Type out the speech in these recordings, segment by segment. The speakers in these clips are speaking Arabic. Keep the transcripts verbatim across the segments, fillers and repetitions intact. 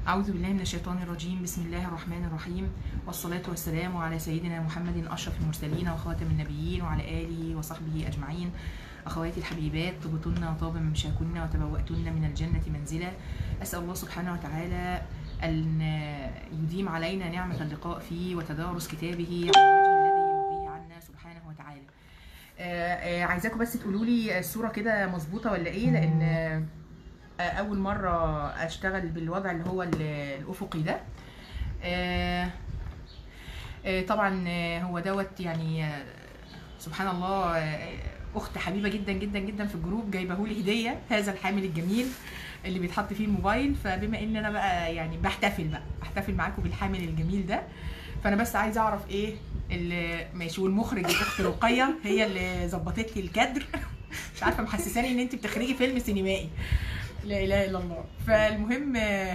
أعوذ بالله من الشيطان الرجيم. بسم الله الرحمن الرحيم، والصلاة والسلام على سيدنا محمد أشرف المرسلين وخاتم النبيين وعلى آله وصحبه أجمعين. أخواتي الحبيبات، طبتن وطاب ممشاكن وتبوأتن من الجنة منزلا. أسأل الله سبحانه وتعالى أن يديم علينا نعمة اللقاء فيه وتدارس كتابه على الوجه الذي يرضيه عنا سبحانه وتعالى. آه آه عايزاكم بس تقولوا لي الصورة كده مظبوطة ولا إيه، لأن اول مره اشتغل بالوضع اللي هو الافقي ده. آه آه طبعا هو دوت يعني آه سبحان الله، آه اخت حبيبه جدا جدا جدا في الجروب جايبه لي هديه، هذا الحامل الجميل اللي بيتحط فيه الموبايل. فبما ان انا بقى يعني بحتفل بقى بحتفل معاكم بالحامل الجميل ده، فانا بس عايزه اعرف ايه اللي ماشي. والمخرج الاخت رقيه هي اللي ظبطت لي الكادر مش عارفه، محسساني ان انت بتخرجي فيلم سينمائي. لا اله الا الله. فالمهم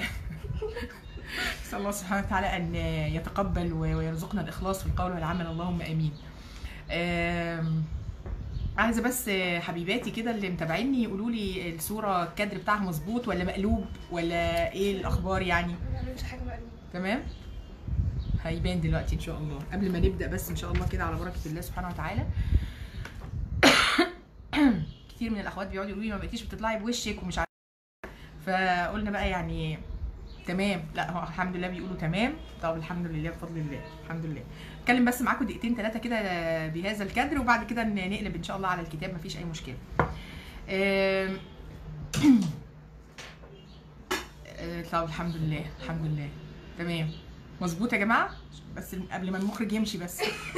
نسال الله سبحانه وتعالى ان يتقبل ويرزقنا الاخلاص في القول والعمل، اللهم امين. عايزه بس حبيباتي كده اللي متابعيني يقولوا لي الصوره الكادر بتاعها مظبوط ولا مقلوب ولا ايه الاخبار يعني. ما بعملش حاجه مقلوب. تمام، هيبان دلوقتي ان شاء الله. قبل ما نبدا بس ان شاء الله كده على بركه الله سبحانه وتعالى. كتير من الاخوات بيقعدوا يقولوا لي ما بقيتيش بتطلعي بوشك ومش عارفه، فقلنا بقى يعني تمام. لا هو الحمد لله بيقولوا تمام. طب الحمد لله بفضل الله، الحمد لله. اتكلم بس معاكم دقيقتين ثلاثه كده بهذا الكادر، وبعد كده نقلب ان شاء الله على الكتاب، مفيش اي مشكله. طب الحمد لله الحمد لله تمام مظبوط يا جماعه، بس قبل ما المخرج يمشي بس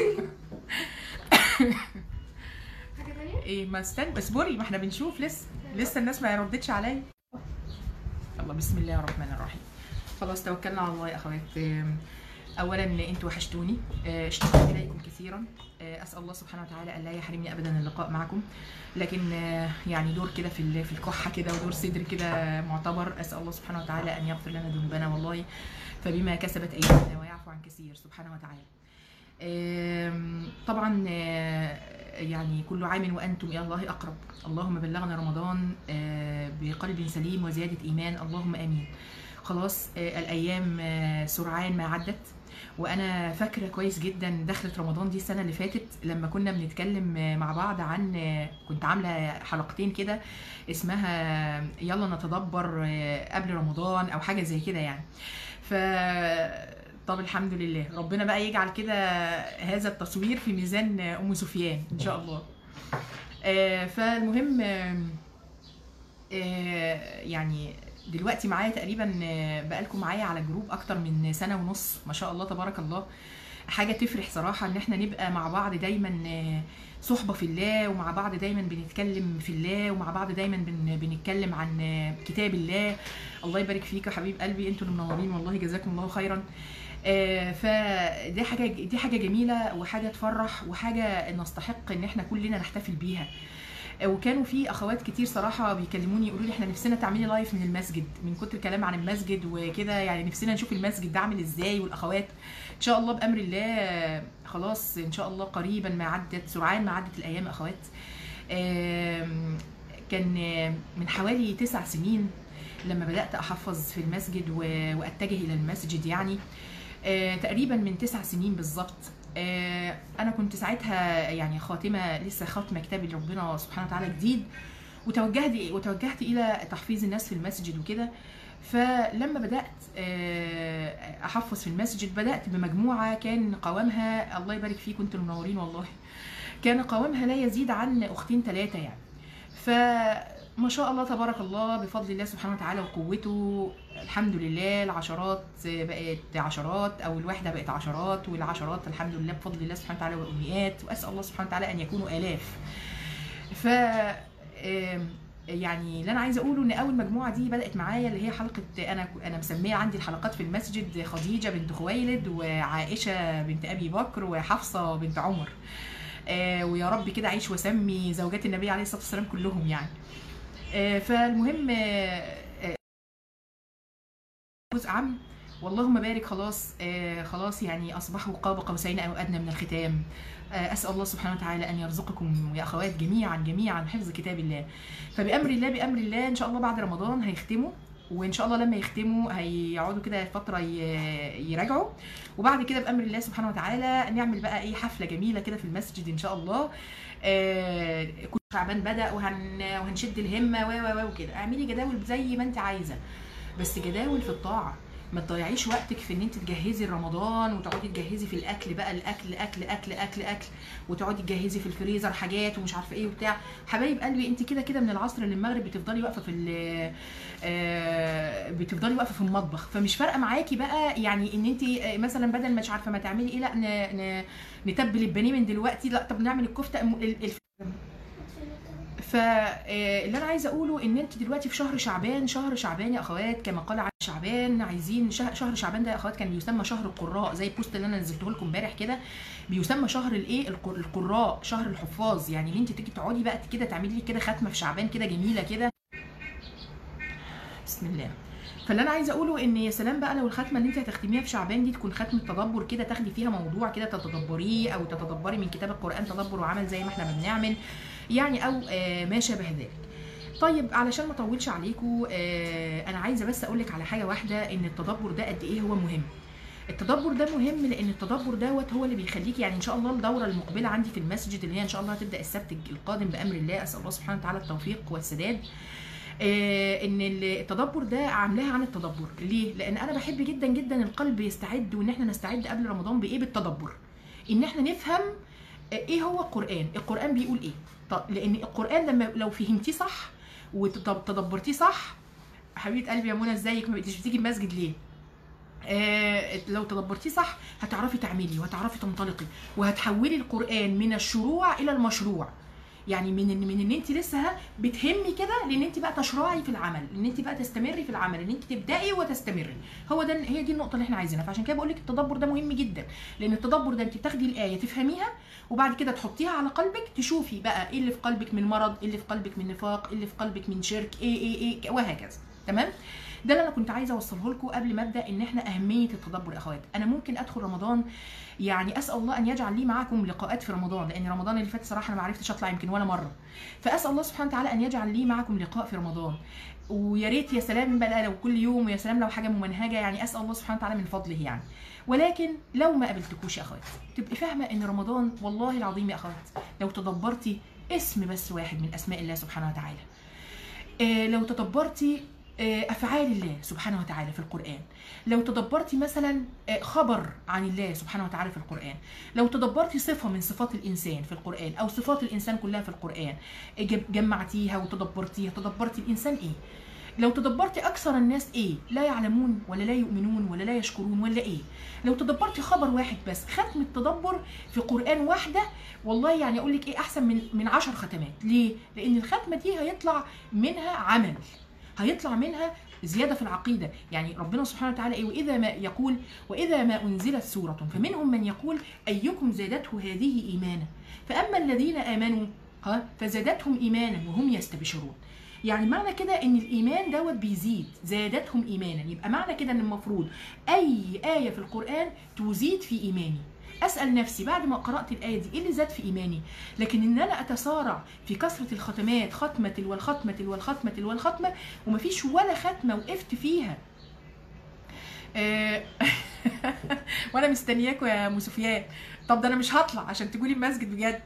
حاجه ثانيه ايه. ما استنى اصبري، ما احنا بنشوف لسه لسه الناس ما ردتش عليا. الله، بسم الله الرحمن الرحيم. خلاص توكلنا على الله يا اخوات. اولا انتوا وحشتوني، اشتقت اليكم كثيرا. اسال الله سبحانه وتعالى ان لا يحرمني ابدا اللقاء معكم، لكن يعني دور كده في في الكحه كده ودور صدر كده معتبر. اسال الله سبحانه وتعالى ان يغفر لنا ذنوبنا والله، فبما كسبت ايدينا ويعفو عن كثير سبحانه وتعالى. طبعا يعني كل عام وانتم الى الله اقرب. اللهم بلغنا رمضان بقلب سليم وزياده ايمان، اللهم امين. خلاص الايام سرعان ما عدت، وانا فاكره كويس جدا دخلة رمضان دي السنه اللي فاتت لما كنا بنتكلم مع بعض عن، كنت عامله حلقتين كده اسمها يلا نتدبر قبل رمضان او حاجه زي كده يعني. ف طب الحمد لله، ربنا بقى يجعل كده هذا التصوير في ميزان ام سفيان ان شاء الله. آه فالمهم آه يعني دلوقتي معايا تقريبا بقالكم معايا على جروب اكتر من سنه ونص، ما شاء الله تبارك الله. حاجه تفرح صراحه ان احنا نبقى مع بعض دايما صحبه في الله، ومع بعض دايما بنتكلم في الله، ومع بعض دايما بن بنتكلم عن كتاب الله. الله يبارك فيك يا حبيب قلبي، انتوا اللي منورين والله، جزاكم الله خيرا. آه فدي حاجه دي حاجه جميله وحاجه تفرح وحاجه نستحق ان احنا كلنا نحتفل بيها. وكانوا في اخوات كتير صراحه بيكلموني يقولوا لي احنا نفسنا تعملي لايف من المسجد، من كتر الكلام عن المسجد وكده يعني نفسنا نشوف المسجد ده عامل ازاي. والاخوات ان شاء الله بامر الله خلاص ان شاء الله قريبا ما عدت سرعان ما عدت الايام اخوات. كان من حوالي تسع سنين لما بدات احفظ في المسجد واتجه الى المسجد، يعني تقريبا من تسع سنين بالظبط. انا كنت ساعتها يعني خاتمه لسه خاتمه كتاب ربنا سبحانه وتعالى جديد، وتوجهت وتوجهت الى تحفيظ الناس في المسجد وكده. فلما بدات احفظ في المسجد بدات بمجموعه كان قوامها الله يبارك فيكم انتم المنورين والله، كان قوامها لا يزيد عن اختين ثلاثه يعني. ف ما شاء الله تبارك الله بفضل الله سبحانه وتعالى وقوته، الحمد لله العشرات بقت عشرات او الوحده بقت عشرات، والعشرات الحمد لله بفضل الله سبحانه وتعالى والمئات، واسال الله سبحانه وتعالى ان يكونوا الاف. ف يعني اللي انا عايزه اقوله ان اول مجموعه دي بدات معايا اللي هي حلقه، انا انا مسميه عندي الحلقات في المسجد خديجه بنت خويلد وعائشه بنت ابي بكر وحفصه بنت عمر، ويا رب كده عيش وسمي زوجات النبي عليه الصلاه والسلام كلهم يعني. فالمهم جزء عام واللهم بارك خلاص خلاص يعني اصبحوا قاب قوسين او ادنى من الختام. اسال الله سبحانه وتعالى ان يرزقكم يا اخوات جميعا جميعا حفظ كتاب الله. فبامر الله بامر الله ان شاء الله بعد رمضان هيختموا وان شاء الله لما يختموا هيقعدوا كده فتره يراجعوا، وبعد كده بامر الله سبحانه وتعالى نعمل بقى ايه حفله جميله كده في المسجد ان شاء الله. آه كل شعبان بدا وهن وهنشد الهمه و و وكده. اعملي جداول زي ما انت عايزه، بس جداول في الطاعه. ما تضيعيش وقتك في ان انت تجهزي رمضان وتقعدي تجهزي في الاكل بقى، الاكل اكل اكل اكل اكل وتقعدي تجهزي في الفريزر حاجات ومش عارفه ايه وبتاع. حبايب قلبي انت كده كده من العصر للمغرب بتفضلي واقفه في آه بتفضلي واقفه في المطبخ، فمش فارقه معاكي بقى يعني ان انت مثلا بدل ما مش عارفه ما تعملي ايه لا نتبل البانيه من دلوقتي، لا طب نعمل الكفته الف... فاللي انا عايزه اقوله ان انت دلوقتي في شهر شعبان. شهر شعبان يا اخوات كما قال عن شعبان، عايزين شهر شعبان ده يا اخوات كان بيسمى شهر القراء، زي البوست اللي انا نزلته لكم امبارح كده، بيسمى شهر الايه القراء، شهر الحفاظ. يعني ان انت تيجي تقعدي بقى كده تعملي لي كده ختمه في شعبان كده جميله كده، بسم الله. فاللي انا عايزه اقوله ان يا سلام بقى لو الختمه اللي انت هتختميها في شعبان دي تكون ختمه تدبر كده، تاخدي فيها موضوع كده تتدبريه او تتدبري من كتاب القران تدبر وعمل زي ما احنا بنعمل يعني، او آه ما شابه ذلك. طيب علشان ما اطولش عليكم آه انا عايزه بس اقول لك على حاجه واحده، ان التدبر ده قد ايه هو مهم. التدبر ده مهم لان التدبر دوت هو اللي بيخليك يعني ان شاء الله الدوره المقبله عندي في المسجد اللي هي ان شاء الله هتبدا السبت القادم بامر الله، اسال الله سبحانه وتعالى التوفيق والسداد. آه ان التدبر ده عاملاها عن التدبر. ليه؟ لان انا بحب جدا جدا القلب يستعد، وان احنا نستعد قبل رمضان بايه؟ بالتدبر. ان احنا نفهم ايه هو القران، القران بيقول ايه. طب لان القران لما لو فهمتيه صح وتدبرتيه صح، حبيبه قلبي يا منى ازيك ما بقيتيش بتيجي المسجد ليه؟ آه لو تدبرتيه صح هتعرفي تعملي وهتعرفي تنطلقي وهتحولي القران من الشروع الى المشروع. يعني من ان من ان انت لسه بتهمي كده لان انت بقى تشرعي في العمل، ان انت بقى تستمري في العمل، ان انت تبداي وتستمري. هو ده هي دي النقطه اللي احنا عايزينها. فعشان كده بقول لك التدبر ده مهم جدا، لان التدبر ده انت بتاخدي الايه تفهميها وبعد كده تحطيها على قلبك، تشوفي بقى ايه اللي في قلبك من مرض، ايه اللي في قلبك من نفاق، ايه اللي في قلبك من شرك، ايه ايه ايه وهكذا. تمام؟ ده اللي انا كنت عايزه اوصله لكم قبل ما ابدا، ان احنا اهميه التدبر يا اخوات. انا ممكن ادخل رمضان يعني اسال الله ان يجعل لي معكم لقاءات في رمضان، لان رمضان اللي فات صراحه انا ما عرفتش اطلع يمكن ولا مره، فاسال الله سبحانه وتعالى ان يجعل لي معكم لقاء في رمضان. ويا ريت يا سلام بقى لو كل يوم، ويا سلام لو حاجه ممنهجه، يعني اسال الله سبحانه وتعالى من فضله يعني. ولكن لو ما قابلتكوش يا اخوات تبقي فاهمه ان رمضان والله العظيم يا اخوات لو تدبرتي اسم بس واحد من اسماء الله سبحانه وتعالى، إيه لو تدبرتي أفعال الله سبحانه وتعالى في القرآن، لو تدبرتي مثلا خبر عن الله سبحانه وتعالى في القرآن، لو تدبرتي صفة من صفات الإنسان في القرآن أو صفات الإنسان كلها في القرآن جمعتيها وتدبرتيها، تدبرتي الإنسان إيه؟ لو تدبرتي أكثر الناس إيه؟ لا يعلمون ولا لا يؤمنون ولا لا يشكرون ولا إيه؟ لو تدبرتي خبر واحد بس، ختم التدبر في قرآن واحدة والله يعني أقول لك إيه أحسن من من عشر ختمات. ليه؟ لأن الختمة دي هيطلع منها عمل، هيطلع منها زيادة في العقيدة. يعني ربنا سبحانه وتعالى إيه؟ وإذا ما يقول وإذا ما أنزلت سورة فمنهم من يقول أيكم زادته هذه إيمانا فأما الذين آمنوا ها فزادتهم إيمانا وهم يستبشرون. يعني معنى كده ان الايمان دوت بيزيد، زادتهم ايمانا، يبقى معنى كده ان المفروض اي ايه في القران تزيد في ايماني. اسال نفسي بعد ما قرات الايه دي ايه اللي زاد في ايماني؟ لكن ان انا اتسارع في كثره الختمات، ختمه تلو الختمه تلو الختمه تلو الختمه ومفيش ولا ختمه وقفت فيها. وانا مستنياكم يا ام سفيان. طب ده انا مش هطلع عشان تقولي المسجد بجد.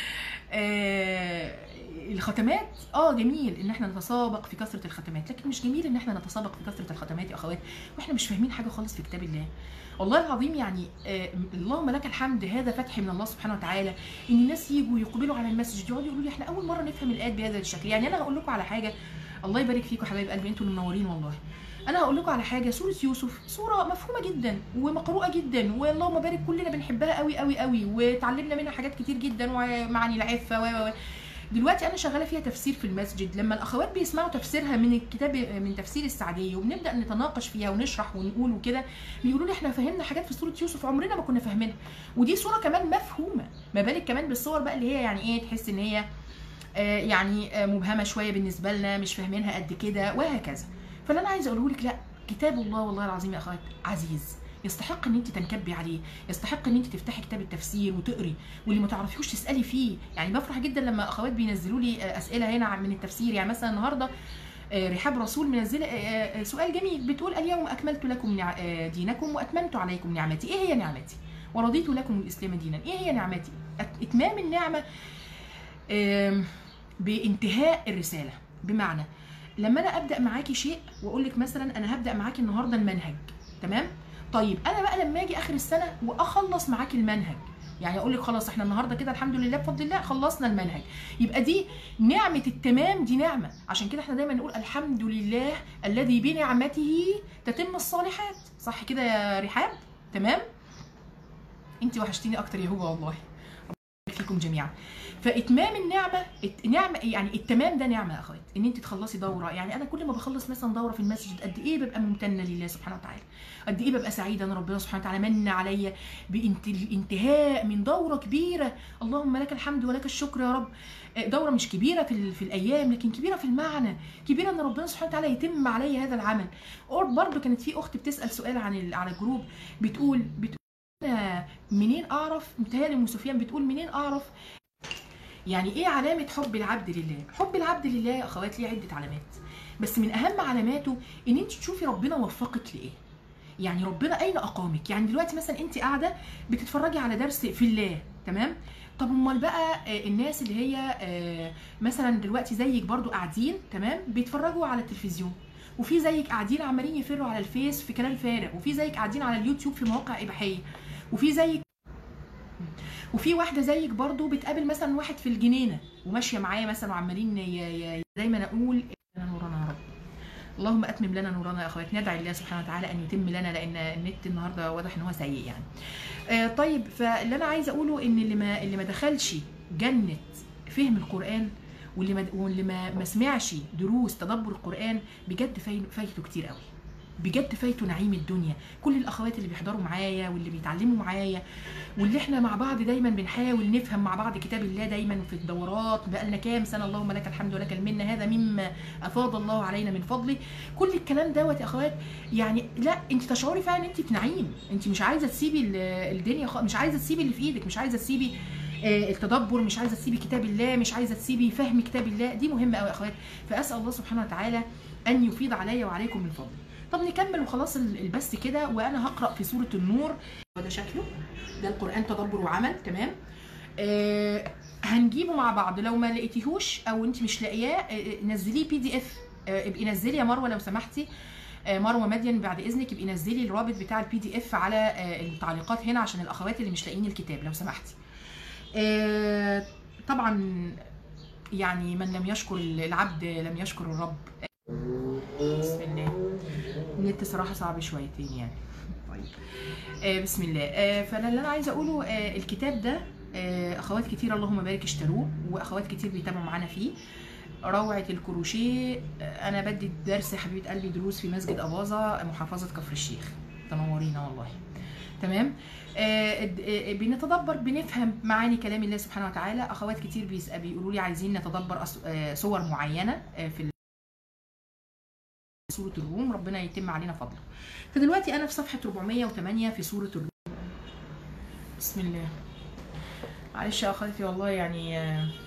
الختمات اه جميل ان احنا نتسابق في كثره الختمات، لكن مش جميل ان احنا نتسابق في كثره الختمات يا اخوات واحنا مش فاهمين حاجه خالص في كتاب الله. والله العظيم يعني آه اللهم لك الحمد، هذا فتح من الله سبحانه وتعالى ان الناس يجوا يقبلوا على المسجد يقعدوا يقولوا لي احنا اول مره نفهم الايات بهذا الشكل. يعني انا هقول لكم على حاجه، الله يبارك فيكم حبايب قلبي انتوا اللي منورين والله. انا هقول لكم على حاجه، سوره يوسف سوره مفهومه جدا ومقروءه جدا واللهم بارك كلنا بنحبها قوي قوي قوي وتعلمنا منها حاجات كتير جدا ومعاني العفه و دلوقتي انا شغاله فيها تفسير في المسجد. لما الاخوات بيسمعوا تفسيرها من الكتاب من تفسير السعديه وبنبدا نتناقش فيها ونشرح ونقول وكده، بيقولوا لي احنا فهمنا حاجات في سوره يوسف عمرنا ما كنا فاهمينها، ودي سوره كمان مفهومه، ما بالك كمان بالصور بقى اللي هي يعني ايه تحس ان هي آه يعني آه مبهمه شويه بالنسبه لنا، مش فاهمينها قد كده وهكذا. فاللي انا عايزه اقوله لك لا، كتاب الله والله العظيم يا اخوات عزيز، يستحق ان انت تنكبي عليه، يستحق ان انت تفتحي كتاب التفسير وتقري، واللي ما تعرفيهوش تسالي فيه. يعني بفرح جدا لما اخوات بينزلوا لي اسئله هنا من التفسير. يعني مثلا النهارده آه رحاب رسول منزله آه سؤال جميل، بتقول اليوم اكملت لكم دينكم واتممت عليكم نعمتي. ايه هي نعمتي؟ ورضيت لكم الاسلام دينا. ايه هي نعمتي؟ اتمام النعمه آه بانتهاء الرساله. بمعنى لما انا ابدا معاكي شيء واقول لك مثلا انا هبدا معاكي النهارده المنهج، تمام؟ طيب انا بقى لما اجي اخر السنه واخلص معاكي المنهج، يعني اقول لك خلاص احنا النهارده كده الحمد لله بفضل الله خلصنا المنهج، يبقى دي نعمه التمام، دي نعمه. عشان كده احنا دايما نقول الحمد لله الذي بنعمته تتم الصالحات، صح كده يا رحاب؟ تمام؟ انت وحشتيني اكتر يا هوبه والله، ربنا فيكم جميعا. فاتمام النعمه نعمه، يعني التمام ده نعمه يا اخوات، ان انت تخلصي دوره. يعني انا كل ما بخلص مثلا دوره في المسجد قد ايه ببقى ممتنه لله سبحانه وتعالى، قد ايه ببقى سعيده ان ربنا سبحانه وتعالى من عليا بالانتهاء من دوره كبيره. اللهم لك الحمد ولك الشكر يا رب. دوره مش كبيره في, في الايام، لكن كبيره في المعنى، كبيره ان ربنا سبحانه وتعالى يتم عليا هذا العمل. برضه كانت في اخت بتسال سؤال عن على الجروب، بتقول بتقول منين اعرف، متهيألي ام سفيان بتقول منين اعرف يعني ايه علامه حب العبد لله؟ حب العبد لله يا اخوات ليه عده علامات، بس من اهم علاماته ان انت تشوفي ربنا وفقك لايه. يعني ربنا اين اقامك؟ يعني دلوقتي مثلا انت قاعده بتتفرجي على درس في الله، تمام؟ طب امال بقى الناس اللي هي مثلا دلوقتي زيك برضو قاعدين، تمام؟ بيتفرجوا على التلفزيون، وفي زيك قاعدين عمالين يفروا على الفيس في كلام فارغ، وفي زيك قاعدين على اليوتيوب في مواقع اباحيه، وفي زيك وفي واحده زيك برضو بتقابل مثلا واحد في الجنينه وماشيه معاه مثلا وعمالين ي... ي... دايما اقول لنا نورنا يا رب، اللهم اتمم لنا نورنا يا اخوات. ندعي الله سبحانه وتعالى ان يتم لنا، لان النت النهارده واضح ان هو سيء يعني. آه طيب، فاللي انا عايزه اقوله ان اللي ما اللي ما دخلش جنه فهم القران، واللي ما واللي ما, ما سمعش دروس تدبر القران، بجد فايته كتير قوي، بجد فايته نعيم الدنيا. كل الاخوات اللي بيحضروا معايا واللي بيتعلموا معايا واللي احنا مع بعض دايما بنحاول نفهم مع بعض كتاب الله دايما في الدورات، بقالنا كام سنه اللهم لك الحمد ولك المنه، هذا مما افاض الله علينا من فضله. كل الكلام دوت يا اخوات، يعني لا انت تشعري فعلا ان انت في نعيم، انت مش عايزه تسيبي الدنيا خ... مش عايزه تسيبي اللي في ايدك، مش عايزه تسيبي التدبر، مش عايزه تسيبي كتاب الله، مش عايزه تسيبي فهم كتاب الله. دي مهمه قوي يا اخوات. فاسال الله سبحانه وتعالى ان يفيض عليا وعليكم من فضله. طب نكمل وخلاص البث كده، وانا هقرا في سوره النور. وده شكله، ده القران تدبر وعمل، تمام؟ آه هنجيبه مع بعض. لو ما لقيتيهوش او انت مش لاقياه، آه نزليه بي دي اف. آه ابقي نزلي يا مروه لو سمحتي، آه مروه مدين بعد اذنك، ابقي نزلي الرابط بتاع البي دي اف على آه التعليقات هنا عشان الاخوات اللي مش لاقيين الكتاب لو سمحتي. آه طبعا يعني من لم يشكر العبد لم يشكر الرب. بسم الله. النت صراحه صعب شويتين يعني. طيب آه بسم الله. آه فانا اللي انا عايزه اقوله، آه الكتاب ده آه اخوات كتير اللهم بارك اشتروه، واخوات كتير بيتابعوا معانا فيه. روعه الكروشيه. آه انا بدي درس يا حبيبه قلبي، دروس في مسجد اباظه محافظه كفر الشيخ، تنورينا والله، تمام؟ آه آه بنتدبر، بنفهم معاني كلام الله سبحانه وتعالى. اخوات كتير بيقولوا لي عايزين نتدبر آه صور معينه آه في سورة الروم، ربنا يتم علينا فضله. فدلوقتي أنا في صفحة أربعمية وتمانية في سورة الروم. بسم الله. معلش يا أخواتي والله يعني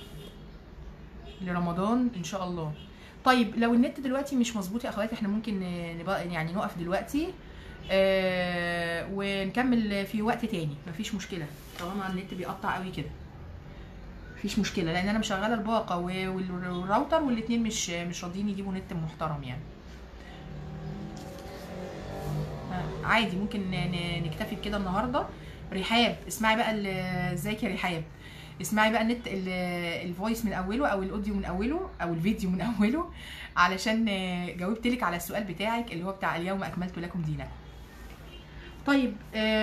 لرمضان إن شاء الله. طيب لو النت دلوقتي مش مظبوط يا أخواتي، إحنا ممكن نبقى يعني نقف دلوقتي آه ونكمل في وقت تاني، مفيش مشكلة طالما النت بيقطع قوي كده، مفيش مشكلة، لأن أنا مشغلة الباقة والراوتر والاتنين مش مش راضيين يجيبوا نت محترم يعني. عادي ممكن نكتفي بكده النهارده. رحاب اسمعي بقى، ازيك يا رحاب؟ اسمعي بقى النت الفويس من اوله او الاوديو من اوله او الفيديو من اوله، علشان جاوبت لك على السؤال بتاعك اللي هو بتاع اليوم اكملت لكم دينكم. طيب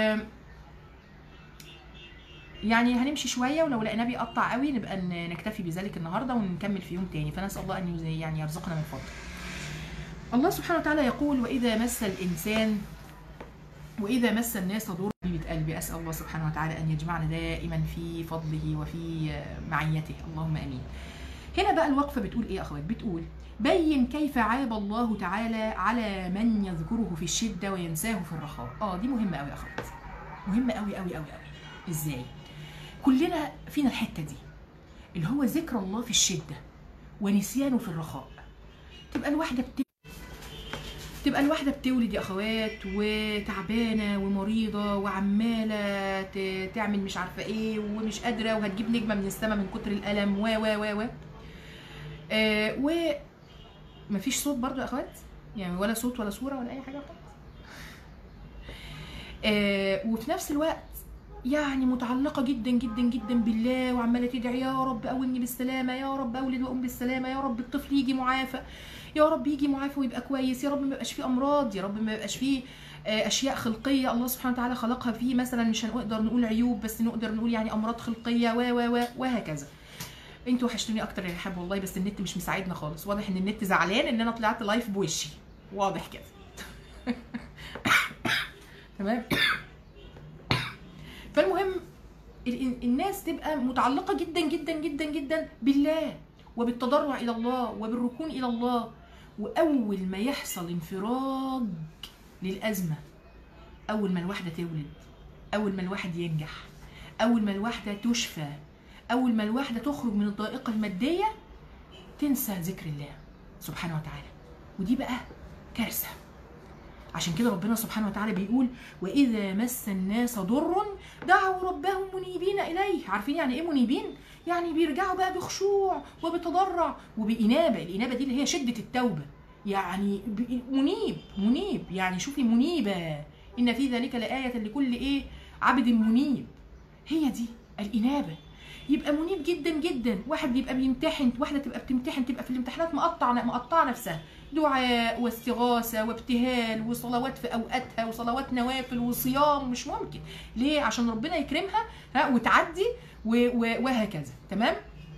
يعني هنمشي شويه، ولو لقيناه بيقطع قوي نبقى نكتفي بذلك النهارده ونكمل في يوم تاني. فنسال الله ان يعني يرزقنا من فضله. الله سبحانه وتعالى يقول: واذا مس الانسان وإذا مس الناس ضر. حبيبة قلبي أسأل الله سبحانه وتعالى أن يجمعنا دائما في فضله وفي معيته، اللهم آمين. هنا بقى الوقفة بتقول إيه يا أخوات؟ بتقول: بين كيف عاب الله تعالى على من يذكره في الشدة وينساه في الرخاء. آه دي مهمة أوي يا أخوات، مهمة أوي أوي أوي أوي. إزاي؟ كلنا فينا الحتة دي اللي هو ذكر الله في الشدة ونسيانه في الرخاء. تبقى الواحده بت... تبقى الواحده بتولد يا اخوات وتعبانه ومريضه وعماله ت... تعمل مش عارفه ايه ومش قادره وهتجيب نجمه من السماء من كتر الالم و و و و آه و مفيش صوت برضو يا اخوات، يعني ولا صوت ولا صوره ولا اي حاجه خالص. آه وفي نفس الوقت يعني متعلقه جدا جدا جدا بالله وعماله تدعي يا رب قومني بالسلامه، يا رب اولد واقوم بالسلامه، يا رب الطفل يجي معافى، يا رب يجي معافى ويبقى كويس، يا رب ما يبقاش فيه امراض، يا رب ما يبقاش فيه اشياء خلقيه الله سبحانه وتعالى خلقها فيه، مثلا مش هنقدر نقول عيوب بس نقدر نقول يعني امراض خلقيه و و و وهكذا. انتوا وحشتوني اكتر يا رحاب والله، بس النت مش مساعدنا خالص، واضح ان النت زعلان ان انا طلعت لايف بوشي، واضح كده. تمام. فالمهم الناس تبقى متعلقه جدا جدا جدا جدا بالله وبالتضرع الى الله وبالركون الى الله، واول ما يحصل انفراج للازمه، اول ما الواحده تولد، اول ما الواحد ينجح، اول ما الواحده تشفى، اول ما الواحده تخرج من الضائقه الماديه، تنسى ذكر الله سبحانه وتعالى، ودي بقى كارثه. عشان كده ربنا سبحانه وتعالى بيقول واذا مس الناس ضر دعوا ربهم منيبين اليه. عارفين يعني ايه منيبين؟ يعني بيرجعوا بقى بخشوع وبتضرع وبانابه. الانابه دي اللي هي شده التوبه، يعني منيب منيب يعني شوفي منيبه ان في ذلك لايه لكل ايه عبد منيب. هي دي الانابه، يبقى منيب جدا جدا. واحد بيبقى بيمتحن، واحده تبقى بتمتحن تبقى في الامتحانات مقطع مقطعه نفسها، دعاء واستغاثه وابتهال وصلوات في اوقاتها وصلوات نوافل وصيام، مش ممكن. ليه؟ عشان ربنا يكرمها ها وتعدي وهكذا. تمام.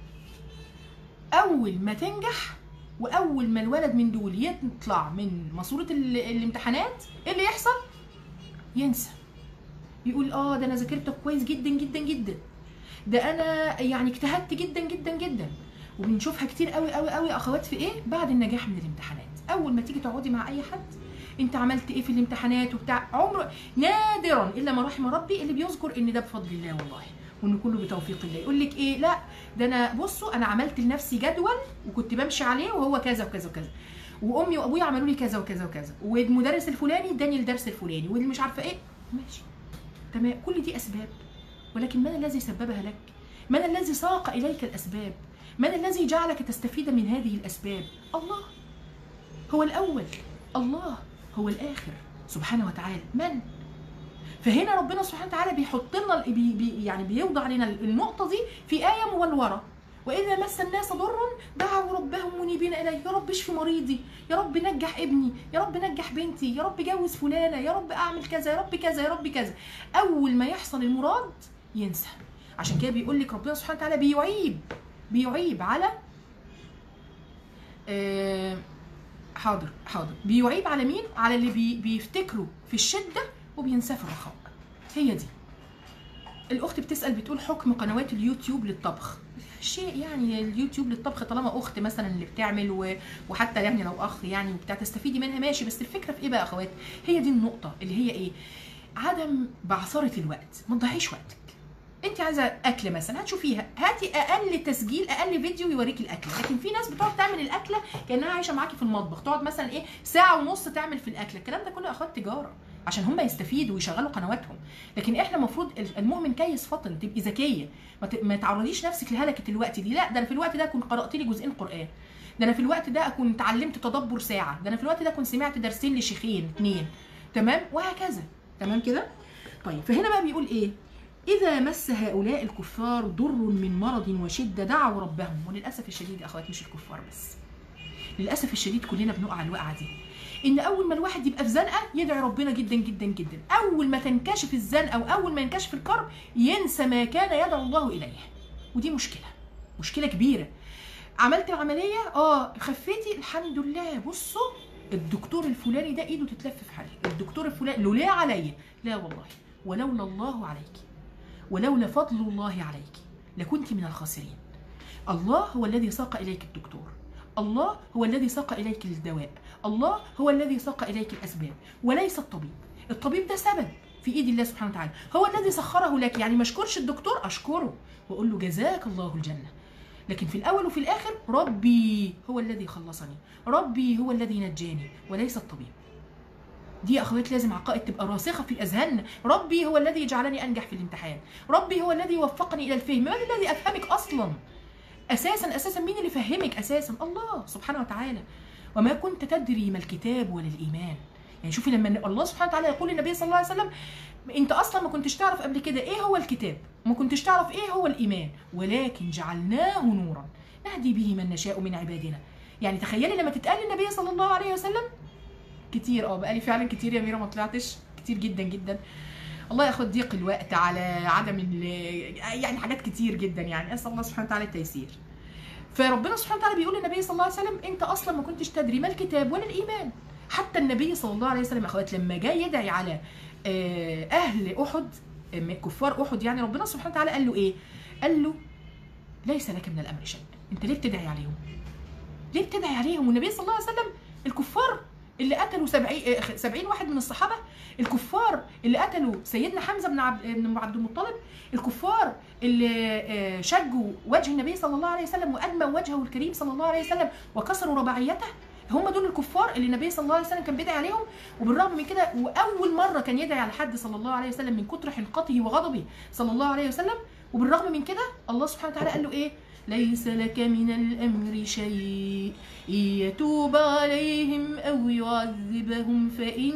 اول ما تنجح واول ما الولد من دول يطلع من ماسوره الامتحانات، ايه اللي يحصل؟ ينسى، يقول اه ده انا ذاكرت كويس جدا جدا جدا، ده انا يعني اجتهدت جدا جدا جدا. وبنشوفها كتير قوي قوي قوي اخوات في ايه؟ بعد النجاح من الامتحانات، اول ما تيجي تقعدي مع اي حد انت عملت ايه في الامتحانات وبتاع، عمره نادرا الا ما رحم ربي اللي بيذكر ان ده بفضل الله والله وان كله بتوفيق الله. يقول لك ايه؟ لا ده انا بصوا انا عملت لنفسي جدول وكنت بمشي عليه وهو كذا وكذا وكذا، وامي وابويا عملوا لي كذا وكذا وكذا، والمدرس الفلاني اداني الدرس الفلاني، واللي مش عارفه ايه. ماشي تمام، كل دي اسباب، ولكن من الذي سببها لك؟ من الذي ساق اليك الاسباب؟ من الذي جعلك تستفيد من هذه الاسباب؟ الله هو الاول، الله هو الاخر سبحانه وتعالى. من؟ فهنا ربنا سبحانه وتعالى بيحط لنا بي بي يعني بيوضع لنا النقطه دي في ايه مولوره، واذا مس الناس ضر دعوا ربهم منيبين اليه. يا رب اشفي مريضي، يا رب نجح ابني، يا رب نجح بنتي، يا رب جوز فلانه، يا رب اعمل كذا، يا رب كذا، يا رب كذا. اول ما يحصل المراد ينسى. عشان كده بيقول لك ربنا سبحانه وتعالى بيعيب بيعيب على آه حاضر حاضر بيعيب على مين؟ على اللي بي بيفتكروا في الشده وبينساه في الرخاء. هي دي. الاخت بتسال بتقول حكم قنوات اليوتيوب للطبخ. شيء يعني اليوتيوب للطبخ طالما اخت مثلا اللي بتعمل، وحتى يعني لو اخ يعني وبتاع تستفيدي منها ماشي، بس الفكره في ايه بقى يا اخوات؟ هي دي النقطه اللي هي ايه؟ عدم بعثره الوقت. ما تضيعيش وقتك. انت عايزه اكله مثلا هتشوفيها، هاتي اقل تسجيل اقل فيديو يوريكي الاكله. لكن في ناس بتقعد تعمل الاكله كانها عايشه معاكي في المطبخ، تقعد مثلا ايه ساعه ونص تعمل في الاكله. الكلام ده كله يا اخوات تجاره عشان هم يستفيدوا ويشغلوا قنواتهم. لكن احنا المفروض المؤمن كيس فطن، تبقي ذكيه، ما تعرضيش نفسك لهلكه الوقت دي. لا ده انا في الوقت ده اكون قرات لي جزئين قران، ده انا في الوقت ده اكون اتعلمت تدبر ساعه، ده انا في الوقت ده اكون سمعت درسين لشيخين اثنين. تمام وهكذا. تمام كده. طيب فهنا بقى بيقول ايه؟ إذا مس هؤلاء الكفار ضر من مرض وشدة دعوا ربهم. وللأسف الشديد يا أخوات مش الكفار بس، للأسف الشديد كلنا بنقع الوقعة دي، إن أول ما الواحد يبقى في زنقة يدعي ربنا جدا جدا جدا، أول ما تنكشف الزنقة أو أول ما ينكشف الكرب ينسى ما كان يدعو الله إليه. ودي مشكلة، مشكلة كبيرة. عملت العملية اه خفيتي الحمد لله، بصوا الدكتور الفلاني ده إيده تتلف في حالي، الدكتور الفلاني لولا عليا، لا والله ولولا الله عليك ولولا فضل الله عليك لكنت من الخاسرين. الله هو الذي ساق إليك الدكتور، الله هو الذي ساق إليك الدواء، الله هو الذي ساق إليك الأسباب وليس الطبيب. الطبيب ده سبب في إيد الله سبحانه وتعالى، هو الذي سخره لك. يعني ما اشكرش الدكتور، أشكره وأقول له جزاك الله الجنة، لكن في الاول وفي الاخر ربي هو الذي خلصني، ربي هو الذي نجاني وليس الطبيب. دي يا اخوات لازم عقائد تبقى راسخه في الاذهان. ربي هو الذي جعلني انجح في الامتحان، ربي هو الذي وفقني الى الفهم. من الذي افهمك اصلا؟ اساسا اساسا مين اللي فهمك اساسا؟ الله سبحانه وتعالى. وما كنت تدري ما الكتاب ولا الايمان. يعني شوفي لما الله سبحانه وتعالى يقول للنبي صلى الله عليه وسلم انت اصلا ما كنتش تعرف قبل كده ايه هو الكتاب، ما كنتش تعرف ايه هو الايمان، ولكن جعلناه نورا نهدي به من نشاء من عبادنا. يعني تخيلي لما تتقال للنبي صلى الله عليه وسلم كتير. اه بقالي فعلا كتير يا ميرا ما طلعتش، كتير جدا جدا. الله ياخد ضيق الوقت على عدم يعني حاجات كتير جدا، يعني اسال الله سبحانه وتعالى التيسير. فربنا سبحانه وتعالى بيقول للنبي صلى الله عليه وسلم انت اصلا ما كنتش تدري ما الكتاب ولا الايمان. حتى النبي صلى الله عليه وسلم اخوات لما جاي يدعي على اهل احد كفار احد، يعني ربنا سبحانه وتعالى قال له ايه؟ قال له ليس لك من الامر شيء. انت ليه بتدعي عليهم؟ ليه بتدعي عليهم؟ والنبي صلى الله عليه وسلم الكفار اللي قتلوا سبعين سبعين واحد من الصحابه، الكفار اللي قتلوا سيدنا حمزه بن عبد بن عبد المطلب، الكفار اللي شجوا وجه النبي صلى الله عليه وسلم وادموا وجهه الكريم صلى الله عليه وسلم وكسروا رباعيته، هم دول الكفار اللي النبي صلى الله عليه وسلم كان بيدعي عليهم. وبالرغم من كده واول مره كان يدعي على حد صلى الله عليه وسلم من كتر حنقته وغضبه صلى الله عليه وسلم، وبالرغم من كده الله سبحانه وتعالى قال له ايه؟ ليس لك من الأمر شيء إن يتوب عليهم أو يعذبهم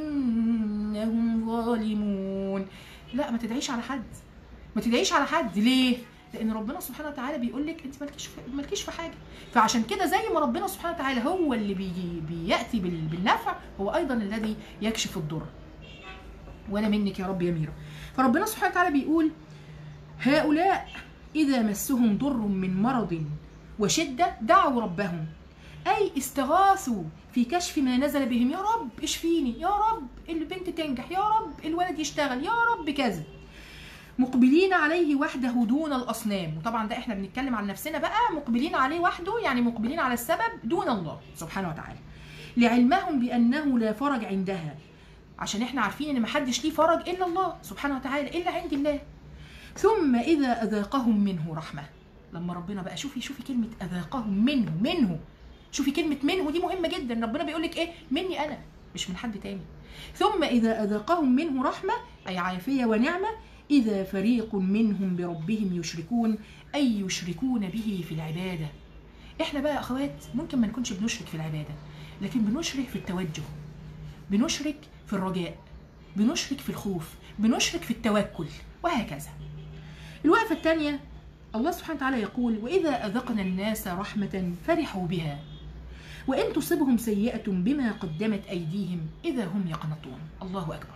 فإنهم ظالمون. لا ما تدعيش على حد، ما تدعيش على حد. ليه؟ لأن ربنا سبحانه وتعالى بيقول لك أنت مالكيش مالكيش في حاجة. فعشان كده زي ما ربنا سبحانه وتعالى هو اللي بيجي بيأتي بالنفع، هو أيضا الذي يكشف الضر. وأنا منك يا رب يا ميرا. فربنا سبحانه وتعالى بيقول هؤلاء إذا مسهم ضر من مرض وشدة دعوا ربهم، أي استغاثوا في كشف ما نزل بهم. يا رب اشفيني، يا رب البنت تنجح، يا رب الولد يشتغل، يا رب كذا. مقبلين عليه وحده دون الأصنام. وطبعا ده احنا بنتكلم عن نفسنا بقى، مقبلين عليه وحده يعني مقبلين على السبب دون الله سبحانه وتعالى. لعلمهم بأنه لا فرج عندها، عشان احنا عارفين ان محدش ليه فرج إلا الله سبحانه وتعالى، إلا عند الله. ثم إذا أذاقهم منه رحمة. لما ربنا بقى شوفي شوفي كلمة أذاقهم منه، منه شوفي كلمة منه دي مهمة جدا. ربنا بيقول لك إيه؟ مني أنا مش من حد تاني. ثم إذا أذاقهم منه رحمة أي عافية ونعمة إذا فريق منهم بربهم يشركون، أي يشركون به في العبادة. إحنا بقى يا أخوات ممكن ما نكونش بنشرك في العبادة، لكن بنشرك في التوجه، بنشرك في الرجاء، بنشرك في الخوف، بنشرك في التوكل، وهكذا. الوقفة الثانية الله سبحانه وتعالى يقول وإذا أذقنا الناس رحمة فرحوا بها وإن تصبهم سيئة بما قدمت أيديهم إذا هم يقنطون. الله أكبر.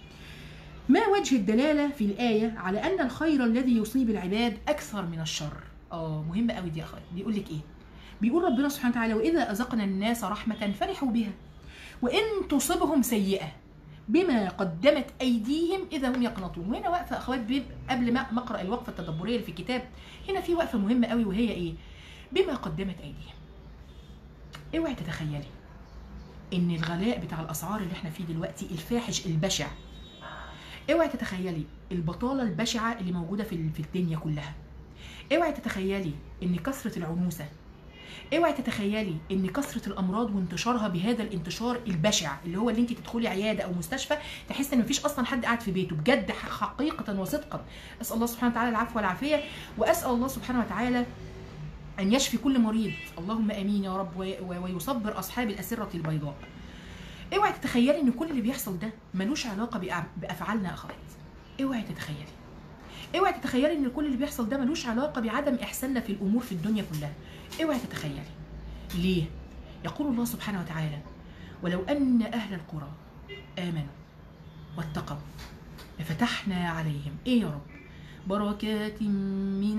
ما وجه الدلالة في الآية على أن الخير الذي يصيب العباد أكثر من الشر؟ آه مهمة قوي دي يا أخوات. بيقول لك إيه؟ بيقول ربنا سبحانه وتعالى وإذا أذقنا الناس رحمة فرحوا بها وإن تصبهم سيئة بما قدمت أيديهم إذا هم يقنطون. وهنا وقفة أخوات قبل ما أقرأ الوقفة التدبرية اللي في الكتاب، هنا في وقفة مهمة قوي وهي إيه؟ بما قدمت أيديهم. اوعي تتخيلي إن الغلاء بتاع الأسعار اللي احنا فيه دلوقتي الفاحش البشع، اوعي تتخيلي البطالة البشعة اللي موجودة في في الدنيا كلها، اوعي تتخيلي إن كثرة العنوسة، اوعي تتخيلي ان كثره الامراض وانتشارها بهذا الانتشار البشع اللي هو اللي انت تدخلي عياده او مستشفى تحس ان مفيش اصلا حد قاعد في بيته. بجد حقيقه وصدقا اسال الله سبحانه وتعالى العفو والعافيه، واسال الله سبحانه وتعالى ان يشفي كل مريض، اللهم امين يا رب، ويصبر اصحاب الاسره البيضاء. اوعي تتخيلي ان كل اللي بيحصل ده ملوش علاقه بافعالنا يا اخوات. اوعي تتخيلي اوعي تتخيلي ان كل اللي بيحصل ده ملوش علاقه بعدم احساننا في الامور في الدنيا كلها. اوعي تتخيلي. ليه؟ يقول الله سبحانه وتعالى ولو ان اهل القرى امنوا واتقوا لفتحنا عليهم ايه يا رب؟ بركات من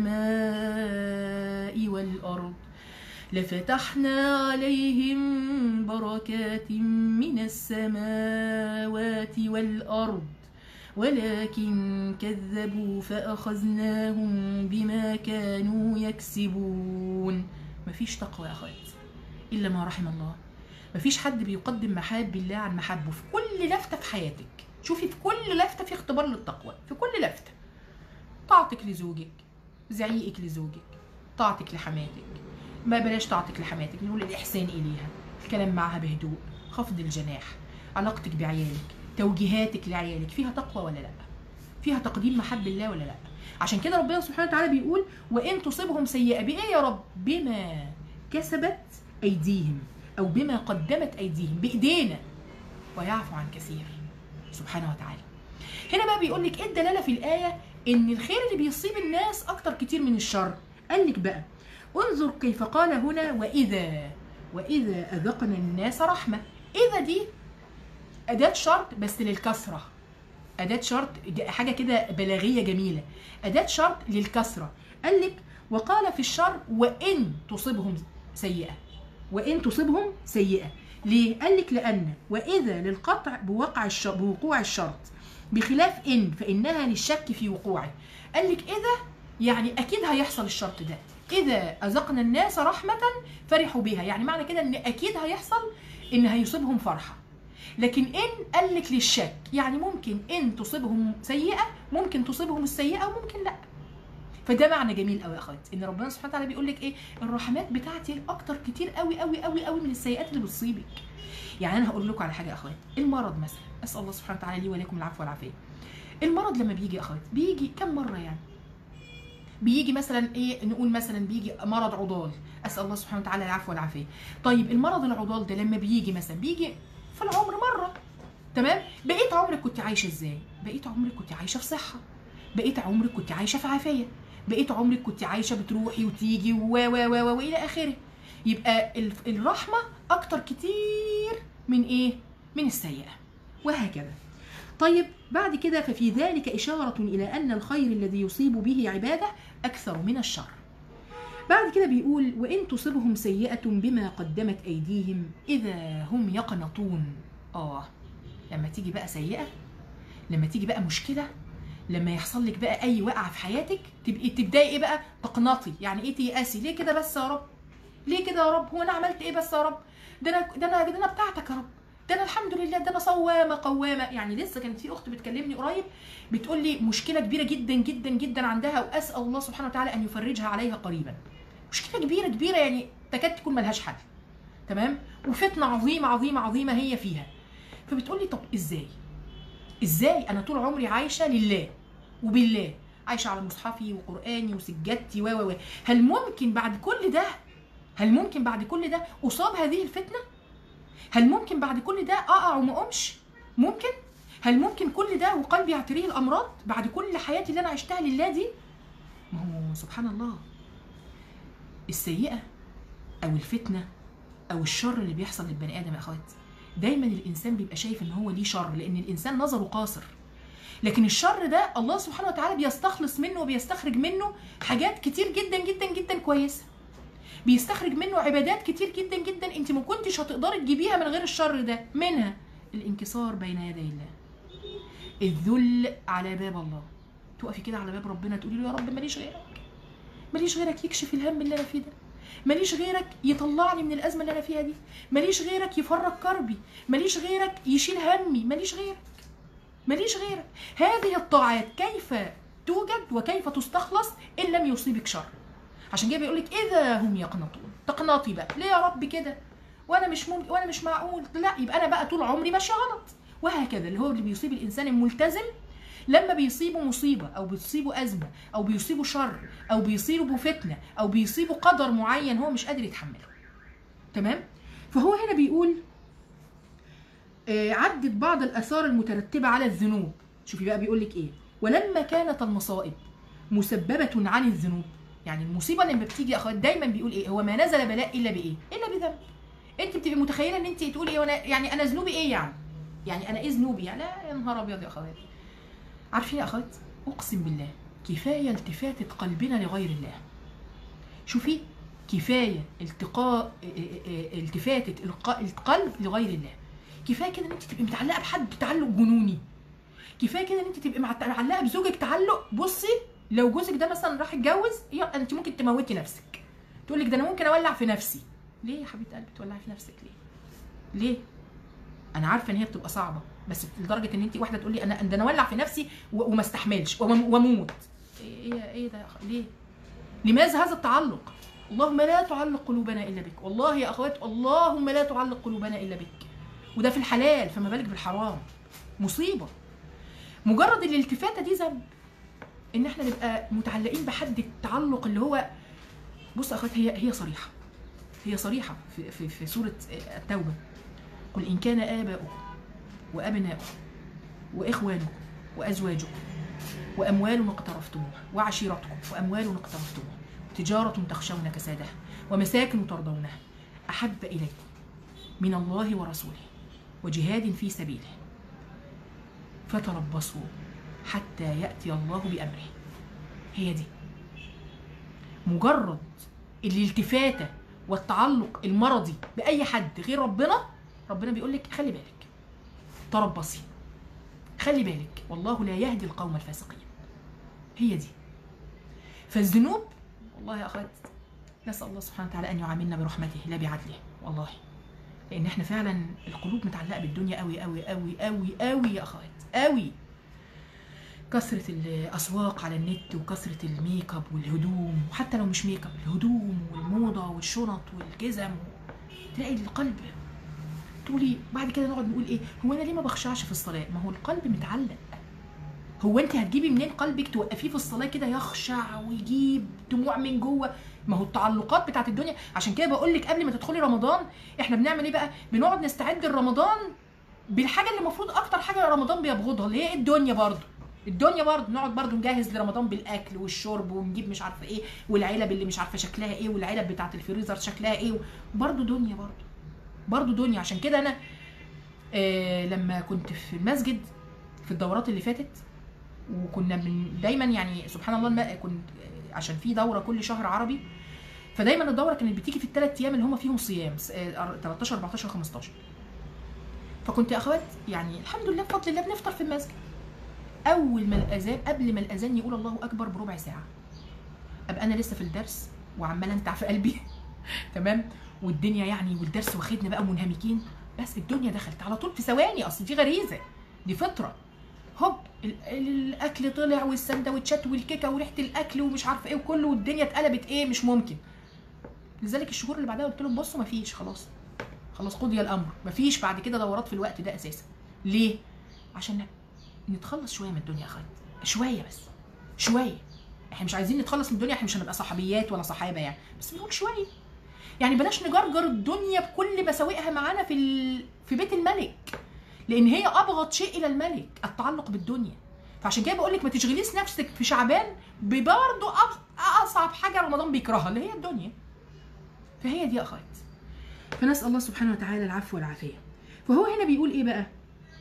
السماء والارض، لفتحنا عليهم بركات من السماوات والارض ولكن كذبوا فأخذناهم بما كانوا يكسبون. مفيش تقوى يا أخوات إلا ما رحم الله. مفيش حد بيقدم محاب الله عن محبه في كل لفتة في حياتك. شوفي في كل لفتة في اختبار للتقوى، في كل لفتة. طاعتك لزوجك، زعيقك لزوجك، طاعتك لحماتك، ما بلاش طاعتك لحماتك، نقول الإحسان إليها، الكلام معها بهدوء، خفض الجناح، علاقتك بعيالك، توجيهاتك لعيالك فيها تقوى ولا لا؟ فيها تقديم محب الله ولا لا؟ عشان كده ربنا سبحانه وتعالى بيقول وإن تصبهم سيئة بإيه يا رب؟ بما كسبت أيديهم أو بما قدمت أيديهم، بإيدينا، ويعفو عن كثير سبحانه وتعالى. هنا بقى بيقول لك ايه الدلاله في الايه؟ ان الخير اللي بيصيب الناس اكتر كتير من الشر. قال لك بقى انظر كيف قال هنا واذا واذا اذقنا الناس رحمه. اذا دي اداه شرط بس للكثره، اداه شرط حاجه كده بلاغيه جميله، اداه شرط للكثره. قال لك وقال في الشر وان تصبهم سيئه، وان تصبهم سيئه. ليه؟ قال لك لان واذا للقطع بوقع الشر بوقوع الشرط، بخلاف إن فإنها للشك في وقوعه. قال لك إذا يعني أكيد هيحصل الشرط ده، إذا أذقنا الناس رحمة فرحوا بها، يعني معنى كده إن أكيد هيحصل إن هيصيبهم فرحة. لكن إن قال لك للشك، يعني ممكن إن تصيبهم سيئة، ممكن تصيبهم السيئة وممكن لأ. فده معنى جميل قوي يا اخواتي، ان ربنا سبحانه وتعالى بيقول لك ايه؟ الرحمات بتاعتي اكتر كتير قوي قوي قوي قوي من السيئات اللي بتصيبك. يعني انا هقول لكم على حاجه يا اخواتي، المرض مثلا، اسال الله سبحانه وتعالى لي ولكم العفو والعافيه. المرض لما بيجي يا اخواتي بيجي كم مره يعني؟ بيجي مثلا ايه، نقول مثلا بيجي مرض عضال، اسال الله سبحانه وتعالى العفو والعافيه. طيب المرض العضال ده لما بيجي مثلا بيجي في العمر مره، تمام؟ بقيت عمرك كنت عايشه ازاي؟ بقيت عمرك كنت عايشه في صحه، بقيت عمرك كنت عايشه في عافيه، بقيت عمرك كنت عايشه بتروحي وتيجي و و و والى اخره. يبقى الرحمه اكتر كتير من ايه؟ من السيئه، وهكذا. طيب بعد كده ففي ذلك اشاره الى ان الخير الذي يصيب به عباده اكثر من الشر. بعد كده بيقول وان تصبهم سيئه بما قدمت ايديهم اذا هم يقنطون. اه لما تيجي بقى سيئه، لما تيجي بقى مشكله، لما يحصل لك بقى اي وقعه في حياتك، تبقي تبداي ايه بقى؟ تقنطي. يعني ايه تيأسي؟ ليه كده بس يا رب؟ ليه كده يا رب؟ هو انا عملت ايه بس يا رب؟ ده انا ده انا ده انا بتاعتك يا رب، ده انا الحمد لله، ده انا صوامه قوامه. يعني لسه كانت في اخت بتكلمني قريب بتقول لي مشكله كبيره جدا جدا جدا عندها، واسال الله سبحانه وتعالى ان يفرجها عليها قريبا. مشكله كبيره كبيره يعني تكاد تكون ملهاش حل، تمام؟ وفتنه عظيمه عظيمه عظيمه هي فيها. فبتقول لي طب ازاي؟ ازاي انا طول عمري عايشه لله وبالله، عايشه على مصحفي وقراني وسجادتي و و هل ممكن بعد كل ده، هل ممكن بعد كل ده اصاب هذه الفتنه؟ هل ممكن بعد كل ده اقع وما اقومش؟ ممكن؟ هل ممكن كل ده وقلبي يعتريه الامراض بعد كل حياتي اللي انا عشتها لله دي؟ ما هو سبحان الله السيئه او الفتنه او الشر اللي بيحصل للبني ادم يا اخواتي، دايما الانسان بيبقى شايف ان هو ليه شر، لان الانسان نظره قاصر. لكن الشر ده الله سبحانه وتعالى بيستخلص منه وبيستخرج منه حاجات كتير جدا جدا جدا كويسه، بيستخرج منه عبادات كتير جدا جدا انت ما كنتش هتقدري تجيبيها من غير الشر ده. منها الانكسار بين يدي الله، الذل على باب الله، تقفي كده على باب ربنا تقولي له يا رب ماليش غيرك، ماليش غيرك يكشف الهم اللي انا فيه ده، ماليش غيرك يطلعني من الازمه اللي انا فيها دي، ماليش غيرك يفرج كربي، ماليش غيرك يشيل همي، ماليش غيرك، ماليش غيرك. هذه الطاعات كيف توجد وكيف تستخلص ان لم يصيبك شر؟ عشان كده بيقول لك اذا هم يقنطون. تقنطي بقى ليه يا رب كده؟ وانا مش ممكن وانا مش معقول، لا يبقى انا بقى طول عمري ماشيه غلط. وهكذا اللي هو اللي بيصيب الانسان الملتزم لما بيصيبه مصيبه او بيصيبه ازمه او بيصيبه شر او بيصيبه فتنه او بيصيبه قدر معين هو مش قادر يتحمله، تمام؟ فهو هنا بيقول آه عدت بعض الاثار المترتبه على الذنوب. شوفي بقى بيقول لك ايه؟ ولما كانت المصائب مسببه عن الذنوب، يعني المصيبه لما بتيجي يا اخوات دايما بيقول ايه؟ هو ما نزل بلاء الا بايه؟ الا بذنب. انت بتبقي متخيله ان انت تقولي ايه وانا يعني انا ذنوبي ايه يعني؟ يعني انا ايه ذنوبي يعني؟ لا يا نهار ابيض يا اخوات. عارفين يا اخوات اقسم بالله كفايه التفاته قلبنا لغير الله. شوفي كفايه التقاء التفاته القلب لغير الله. كفايه كده ان انت تبقي متعلقه بحد تعلق جنوني. كفايه كده ان انت تبقي معلقه بزوجك تعلق. بصي لو جوزك ده مثلا راح يتجوز انت ممكن تموتي نفسك، تقول لك ده انا ممكن اولع في نفسي. ليه يا حبيبه قلبي تولعي في نفسك ليه؟ ليه؟ انا عارفه ان هي بتبقى صعبه، بس لدرجه ان انت واحده تقول لي انا ده انا اولع في نفسي وما استحملش واموت. ايه ايه ده؟ ليه؟ لماذا هذا التعلق؟ اللهم لا تعلق قلوبنا الا بك. والله يا اخوات اللهم لا تعلق قلوبنا الا بك. وده في الحلال، فما بالك بالحرام. مصيبه. مجرد الالتفاته دي ذنب. ان احنا نبقى متعلقين بحد التعلق اللي هو، بص يا اخوات، هي هي صريحه. هي صريحه في في في سوره التوبه. قل ان كان آباؤكم وابناؤكم واخوانكم وازواجكم واموال اقترفتموها وعشيرتكم واموال اقترفتموها وتجاره تخشون كسادها ومساكن ترضونها احب اليكم من الله ورسوله وجهاد في سبيله فتربصوا حتى ياتي الله بامره. هي دي. مجرد الالتفاته والتعلق المرضي باي حد غير ربنا، ربنا بيقول لك خلي بالك، تربصي، خلي بالك، والله لا يهدي القوم الفاسقين. هي دي. فالذنوب والله يا اخوات نسال الله سبحانه وتعالى ان يعاملنا برحمته لا بعدله، والله لان احنا فعلا القلوب متعلقه بالدنيا قوي قوي قوي قوي قوي يا اخوات، قوي. كثره الاسواق على النت وكثره الميك اب والهدوم، وحتى لو مش ميك اب، الهدوم والموضه والشنط والجزم، تلاقي القلب تقولي بعد كده نقعد نقول ايه، هو انا ليه ما بخشعش في الصلاه؟ ما هو القلب متعلق. هو انت هتجيبي منين قلبك توقفيه في الصلاه كده يخشع ويجيب دموع من جوه؟ ما هو التعلقات بتاعت الدنيا. عشان كده بقول لك قبل ما تدخلي رمضان احنا بنعمل ايه بقى؟ بنقعد نستعد لرمضان بالحاجه اللي المفروض اكتر حاجه رمضان بيبغضها، اللي هي الدنيا. برضه الدنيا برضه نقعد برضه نجهز لرمضان بالاكل والشرب، ونجيب مش عارفه ايه، والعلب اللي مش عارفه شكلها ايه، والعلب بتاعت الفريزر شكلها ايه، برضه دنيا، برضه برضه دنيا. عشان كده انا آه لما كنت في المسجد في الدورات اللي فاتت، وكنا من دايما يعني سبحان الله الم... كنت عشان في دوره كل شهر عربي، فدايما الدوره كانت بتيجي في الثلاث ايام اللي هم فيهم صيام، تلتاشر اربعتاشر خمستاشر. فكنت يا اخوات يعني الحمد لله بفضل الله بنفطر في المسجد. اول ما الاذان، قبل ما الاذان يقول الله اكبر بربع ساعه، ابقى انا لسه في الدرس وعماله انتع في قلبي تمام، والدنيا يعني والدرس واخدنا بقى منهمكين، بس الدنيا دخلت على طول في ثواني. اصل دي غريزه، دي فطره. هوب الاكل طلع والسندوتشات والكيكه وريحه الاكل ومش عارفه ايه وكله، والدنيا اتقلبت ايه مش ممكن. لذلك الشهور اللي بعدها قلت لهم بصوا مفيش، خلاص خلاص قضي الامر، مفيش بعد كده دورات في الوقت ده اساسا. ليه؟ عشان نتخلص شويه من الدنيا يا اخوات، شويه بس شويه. احنا مش عايزين نتخلص من الدنيا، احنا مش هنبقى صحابيات ولا صحابه يعني، بس بنقول شويه يعني. بلاش نجرجر الدنيا بكل مساوئها معانا في ال... في بيت الملك، لان هي ابغض شيء الى الملك التعلق بالدنيا. فعشان كده بقول لك ما تشغليش نفسك في شعبان ببرضه اصعب حاجه رمضان بيكرهها اللي هي الدنيا. فهي دي يا اخوات. فنسال الله سبحانه وتعالى العفو والعافيه. فهو هنا بيقول ايه بقى؟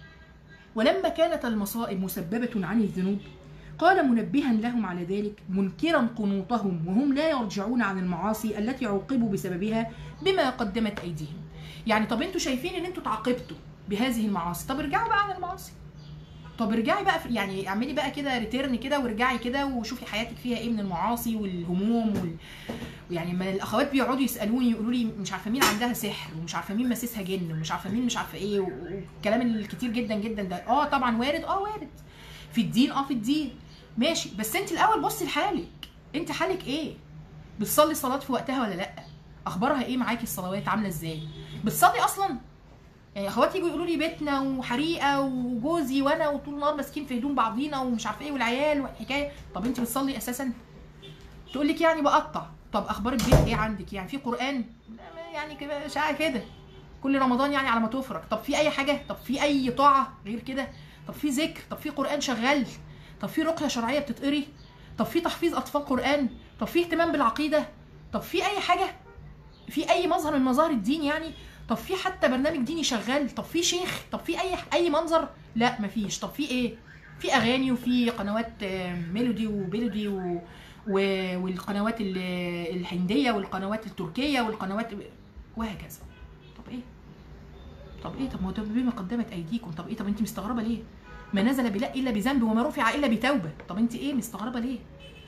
ولما كانت المصائب مسببه عن الذنوب قال منبها لهم على ذلك منكرا قنوطهم وهم لا يرجعون عن المعاصي التي عوقبوا بسببها بما قدمت ايديهم. يعني طب انتوا شايفين ان انتوا تعاقبتوا بهذه المعاصي، طب ارجعوا بقى عن المعاصي. طب ارجعي بقى يعني اعملي بقى كده ريتيرن كده وارجعي كده وشوفي حياتك فيها ايه من المعاصي والهموم وال... يعني ما الاخوات بيقعدوا يسالوني يقولوا لي مش عارفه مين عندها سحر، ومش عارفه مين مسسها جن، ومش عارفه مين مش عارفه ايه، والكلام الكتير جدا جدا ده. اه طبعا وارد، اه وارد في الدين، اه في الدين ماشي، بس انت الاول بصي لحالك، انت حالك ايه؟ بتصلي صلاه في وقتها ولا لا؟ اخبارها ايه معاكي؟ الصلوات عامله ازاي؟ بتصلي اصلا؟ يعني اخواتي يجوا يقولوا لي بيتنا وحريقه وجوزي وانا وطول النهار ماسكين في هدوم بعضينا ومش عارفه ايه والعيال والحكايه. طب انت بتصلي اساسا؟ تقول لك يعني بقطع. طب اخبار البيت ايه عندك؟ يعني في قران؟ يعني كده شقه كده كل رمضان يعني على ما تفرج. طب في اي حاجه؟ طب في اي طاعه غير كده؟ طب في ذكر؟ طب في قران شغال؟ طب في رقيه شرعيه بتتقري؟ طب في تحفيظ اطفال قران؟ طب في اهتمام بالعقيده؟ طب في اي حاجه؟ في اي مظهر من مظاهر الدين يعني؟ طب في حتى برنامج ديني شغال؟ طب في شيخ؟ طب في اي اي منظر؟ لا مفيش. طب في ايه؟ في اغاني وفي قنوات ميلودي وبيلودي و... و... والقنوات الهنديه والقنوات التركيه والقنوات وهكذا. طب ايه؟ طب ايه؟ طب ما هو ده بما قدمت ايديكم. طب ايه؟ طب انت مستغربه ليه؟ ما نزل بلا الا بذنب وما رفع الا بتوبه. طب انت ايه مستغربه ليه؟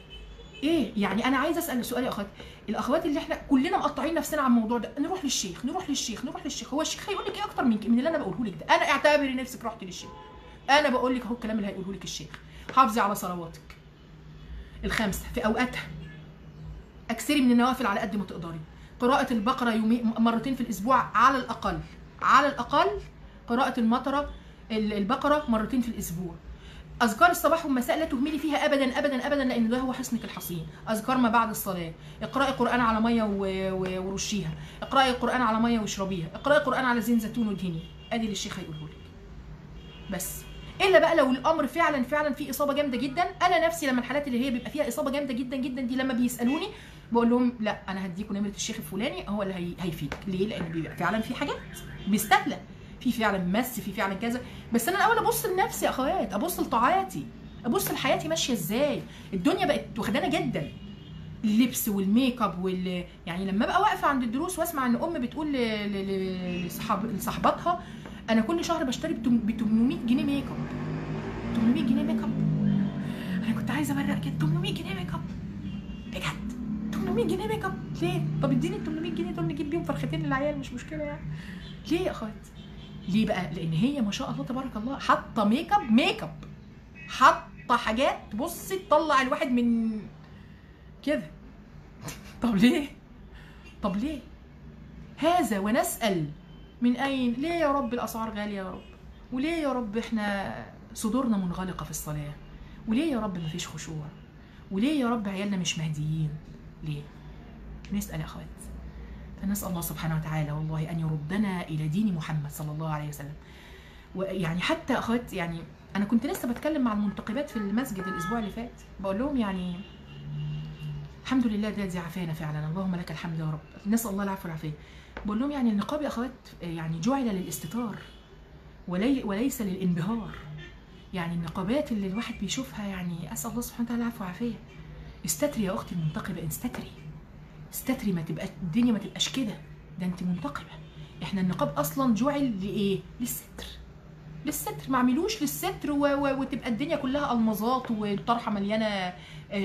ايه يعني؟ انا عايزه اسال سؤال يا اخوات، الاخوات اللي احنا كلنا مقطعين نفسنا على الموضوع ده، نروح للشيخ نروح للشيخ نروح للشيخ، هو الشيخ هيقول لك ايه اكتر من من اللي انا بقوله لك ده؟ انا اعتبري نفسك رحتي للشيخ. انا بقول لك اهو الكلام اللي هيقوله لك الشيخ. حافظي على صلواتك الخمسه في اوقاتها، اكثري من النوافل على قد ما تقدري. قراءه البقره يومي مرتين في الاسبوع على الاقل، على الاقل قراءه المطره البقره مرتين في الاسبوع. اذكار الصباح والمساء لا تهملي فيها ابدا ابدا ابدا، لان ده هو حصنك الحصين. اذكار ما بعد الصلاه، اقراي قران على ميه ورشيها، اقراي قران على ميه واشربيها، اقراي قران على زين زيتون وادهني. ادي اللي الشيخ هيقوله لك. بس الا بقى لو الامر فعلا فعلا فيه اصابه جامده جدا. انا نفسي لما الحالات اللي هي بيبقى فيها اصابه جامده جدا جدا دي لما بيسالوني بقول لهم لا انا هديكم نمره الشيخ الفلاني هو اللي هي... هيفيدك. ليه؟ لان بيبقى فعلا في حاجات مستاهله، في فعلا مس، في فعلا كذا. بس انا الاول ابص لنفسي يا اخوات، ابص لطاعاتي، ابص لحياتي ماشيه ازاي. الدنيا بقت واخدانا جدا، اللبس والميك اب وال يعني لما ابقى واقفه عند الدروس واسمع ان ام بتقول لصحاب لصاحباتها انا كل شهر بشتري ب ثمنمية جنيه ميك اب. ثمنمية جنيه ميك اب، انا كنت عايزه ابرق كده. ثمنمية جنيه ميك اب بجد، ثمنمية جنيه ميك اب ليه؟ طب اديني ال ثمنمية جنيه دول نجيب بيهم فرختين للعيال، مش مشكله يعني. ليه يا اخوات؟ ليه بقى؟ لان هي ما شاء الله تبارك الله حاطه ميك اب ميك اب حاطه حاجات بصي تطلع الواحد من كده. طب ليه؟ طب ليه؟ هذا ونسأل من أين؟ ليه يا رب الأسعار غالية يا رب؟ وليه يا رب إحنا صدورنا منغلقة في الصلاة؟ وليه يا رب مفيش خشوع؟ وليه يا رب عيالنا مش مهديين؟ ليه؟ نسأل يا أخوات. فنسأل الله سبحانه وتعالى والله أن يردنا إلى دين محمد صلى الله عليه وسلم. ويعني حتى أخوات، يعني أنا كنت لسه بتكلم مع المنتقبات في المسجد الأسبوع اللي فات، بقول لهم يعني الحمد لله الذي عافانا فعلا، اللهم لك الحمد يا رب، نسأل الله العفو والعافية. بقول لهم يعني النقاب يا أخوات يعني جعل للاستتار ولي وليس للانبهار. يعني النقابات اللي الواحد بيشوفها يعني أسأل الله سبحانه وتعالى العفو والعافية. استتري يا أختي المنتقبة، استتري استتري، ما تبقى الدنيا ما تبقاش كده، ده أنت منتقبة. إحنا النقاب أصلا جعل لإيه؟ للستر، للستر، ما عملوش للستر و... و... وتبقى الدنيا كلها المظات والطرحه مليانه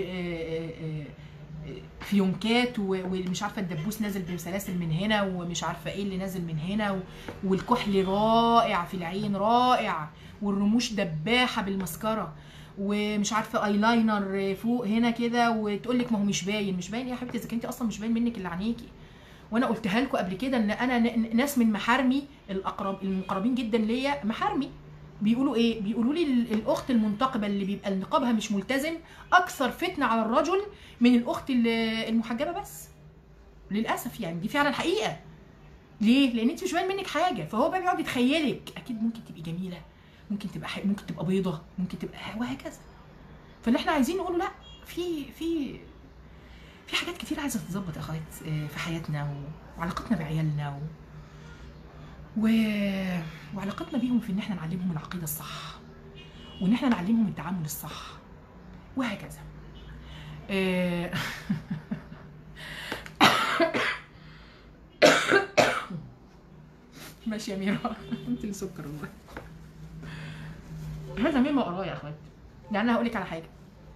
فيونكات ومش عارفه الدبوس نازل بسلاسل من هنا ومش عارفه ايه اللي نازل من هنا، والكحل رائع في العين رائع، والرموش دباحه بالمسكره، ومش عارفه ايلاينر فوق هنا كده، وتقول لك ما هو مش باين. مش باين يا حبيبتي اذا كنتِ اصلا مش باين منك اللي عينيكي. وانا قلتها لكم قبل كده ان انا ناس من محارمي الاقرب المقربين جدا ليا محارمي بيقولوا ايه؟ بيقولوا لي الاخت المنتقبه اللي بيبقى نقابها مش ملتزم اكثر فتنه على الرجل من الاخت المحجبه. بس للاسف يعني دي فعلا حقيقه. ليه؟ لان انت مش باين منك حاجه، فهو بقى بيقعد يتخيلك اكيد ممكن تبقي جميله، ممكن تبقى حي... ممكن تبقى بيضه، ممكن تبقى وهكذا. فاللي احنا عايزين نقوله لا، في في في حاجات كتير عايزه تتظبط يا اخوات في حياتنا وعلاقتنا بعيالنا و... و... وعلاقتنا بيهم في ان احنا نعلمهم العقيده الصح، وان احنا نعلمهم التعامل الصح وهكذا. آه... ماشي يا ميرا انت اللي سكر والله. هذا مما وراه يا اخوات. يعني انا هقول لك على حاجه.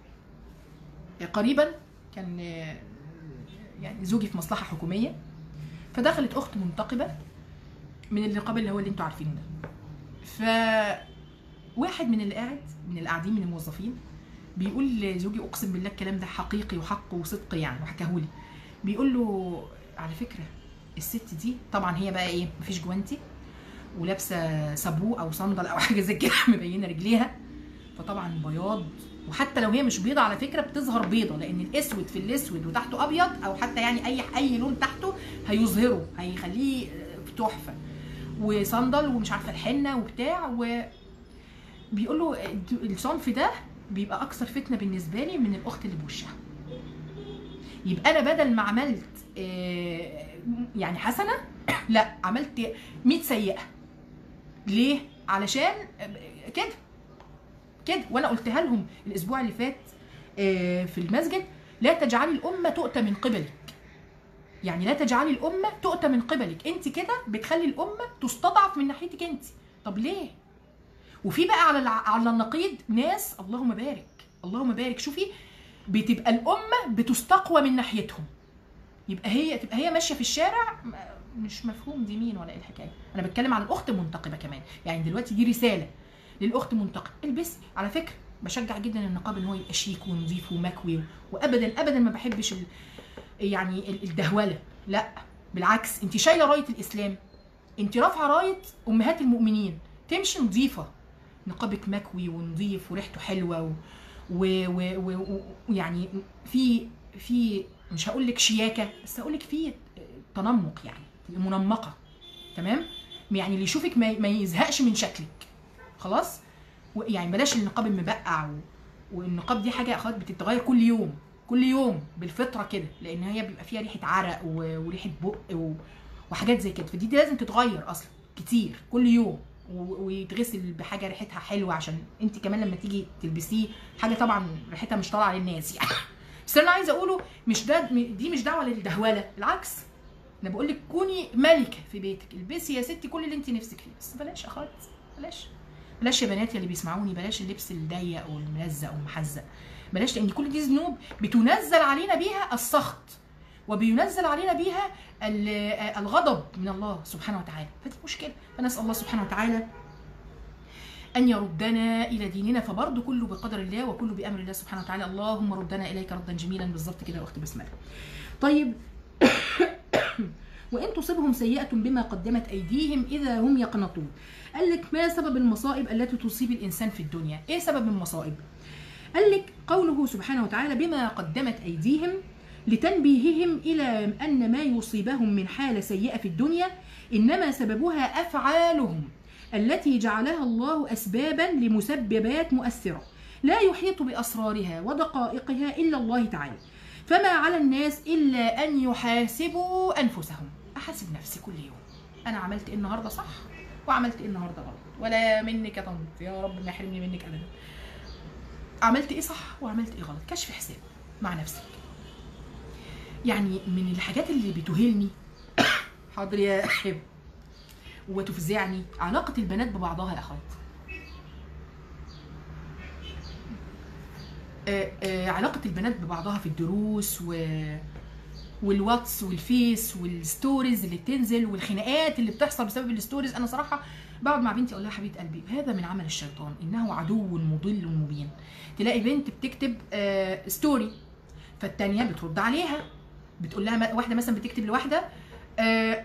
قريبا كان يعني زوجي في مصلحه حكوميه، فدخلت اخت منتقبه من النقاب اللي هو اللي انتوا عارفينه ده. ف واحد من اللي قاعد من القاعدين من الموظفين بيقول لزوجي، اقسم بالله الكلام ده حقيقي وحق وصدق يعني وحكاهولي، بيقول له على فكره الست دي طبعا هي بقى ايه، مفيش جوانتي ولابسه صابو او صندل او حاجه زي كده مبينه رجليها، فطبعا بياض، وحتى لو هي مش بيضه على فكره بتظهر بيضه، لان الاسود في الاسود وتحته ابيض او حتى يعني اي اي لون تحته هيظهره هيخليه تحفه، وصندل ومش عارفه الحنه وبتاع. وبيقول له الصنف ده بيبقى اكثر فتنه بالنسبه لي من الاخت اللي بوشها. يبقى انا بدل ما عملت يعني حسنه لا عملت مية سيئه. ليه؟ علشان كده كده. وانا قلتها لهم الاسبوع اللي فات في المسجد، لا تجعلي الامه تؤتى من قبلك. يعني لا تجعلي الامه تؤتى من قبلك، انت كده بتخلي الامه تستضعف من ناحيتك انت. طب ليه؟ وفي بقى على على النقيض ناس اللهم بارك اللهم بارك، شوفي بتبقى الامه بتستقوى من ناحيتهم. يبقى هي تبقى هي ماشيه في الشارع مش مفهوم دي مين ولا ايه الحكايه. انا بتكلم على الاخت المنتقبه كمان، يعني دلوقتي دي رساله للاخت المنتقبه، البسي. على فكره بشجع جدا النقاب ان هو يبقى شيك ونظيف ومكوي، وابدا ابدا ما بحبش يعني الدهوله، لا بالعكس، انت شايله رايه الاسلام، انت رافعه رايه امهات المؤمنين، تمشي نظيفه، نقابك مكوي ونظيف وريحته حلوه ويعني في في مش هقول لك شياكه، بس هقول لك في تنمق، يعني منمقه، تمام؟ يعني اللي يشوفك ما, ما يزهقش من شكلك، خلاص؟ يعني بلاش النقاب المبقع، والنقاب دي حاجه يا اخوات بتتغير كل يوم كل يوم بالفطره كده، لان هي بيبقى فيها ريحه عرق وريحه بق وحاجات زي كده، فدي دي لازم تتغير اصلا كتير كل يوم، ويتغسل بحاجه ريحتها حلوه، عشان انت كمان لما تيجي تلبسيه حاجه طبعا ريحتها مش طالعه للناس يعني. بس انا عايزه اقوله مش ده، دي مش دعوه للدهوله، بالعكس انا بقول لك كوني ملكه في بيتك، البسي يا ستي كل اللي انت نفسك فيه، بس بلاش اخوات، بلاش بلاش يا بنات اللي بيسمعوني، بلاش اللبس الضيق والملزق والمحزق، بلاش، لان كل دي ذنوب بتنزل علينا بيها السخط، وبينزل علينا بيها الغضب من الله سبحانه وتعالى، فدي مشكله. فنسال الله سبحانه وتعالى ان يردنا الى ديننا، فبرضه كله بقدر الله وكله بامر الله سبحانه وتعالى. اللهم ردنا اليك ردا جميلا، بالظبط كده يا اختي بسمله. طيب وان تصبهم سيئه بما قدمت ايديهم اذا هم يقنطون. قال لك ما سبب المصائب التي تصيب الانسان في الدنيا؟ ايه سبب المصائب؟ قال لك قوله سبحانه وتعالى بما قدمت ايديهم، لتنبيههم الى ان ما يصيبهم من حاله سيئه في الدنيا انما سببها افعالهم التي جعلها الله اسبابا لمسببات مؤثره لا يحيط باسرارها ودقائقها الا الله تعالى، فما على الناس الا ان يحاسبوا انفسهم. احاسب نفسي كل يوم، انا عملت ايه النهارده صح وعملت ايه النهارده غلط، ولا منك يا طنط، يا رب ما يحرمني منك ابدا. عملت ايه صح وعملت ايه غلط، كشف حساب مع نفسك. يعني من الحاجات اللي بتهلني حاضر يا حب وتفزعني علاقه البنات ببعضها يا اخوات. آه آه علاقه البنات ببعضها في الدروس و والواتس والفيس والستوريز اللي بتنزل والخناقات اللي بتحصل بسبب الستوريز. انا صراحه بقعد مع بنتي اقول لها حبيبه قلبي هذا من عمل الشيطان انه عدو مضل مبين. تلاقي بنت بتكتب آه ستوري، فالتانيه بترد عليها بتقول لها، واحده مثلا بتكتب لواحده آه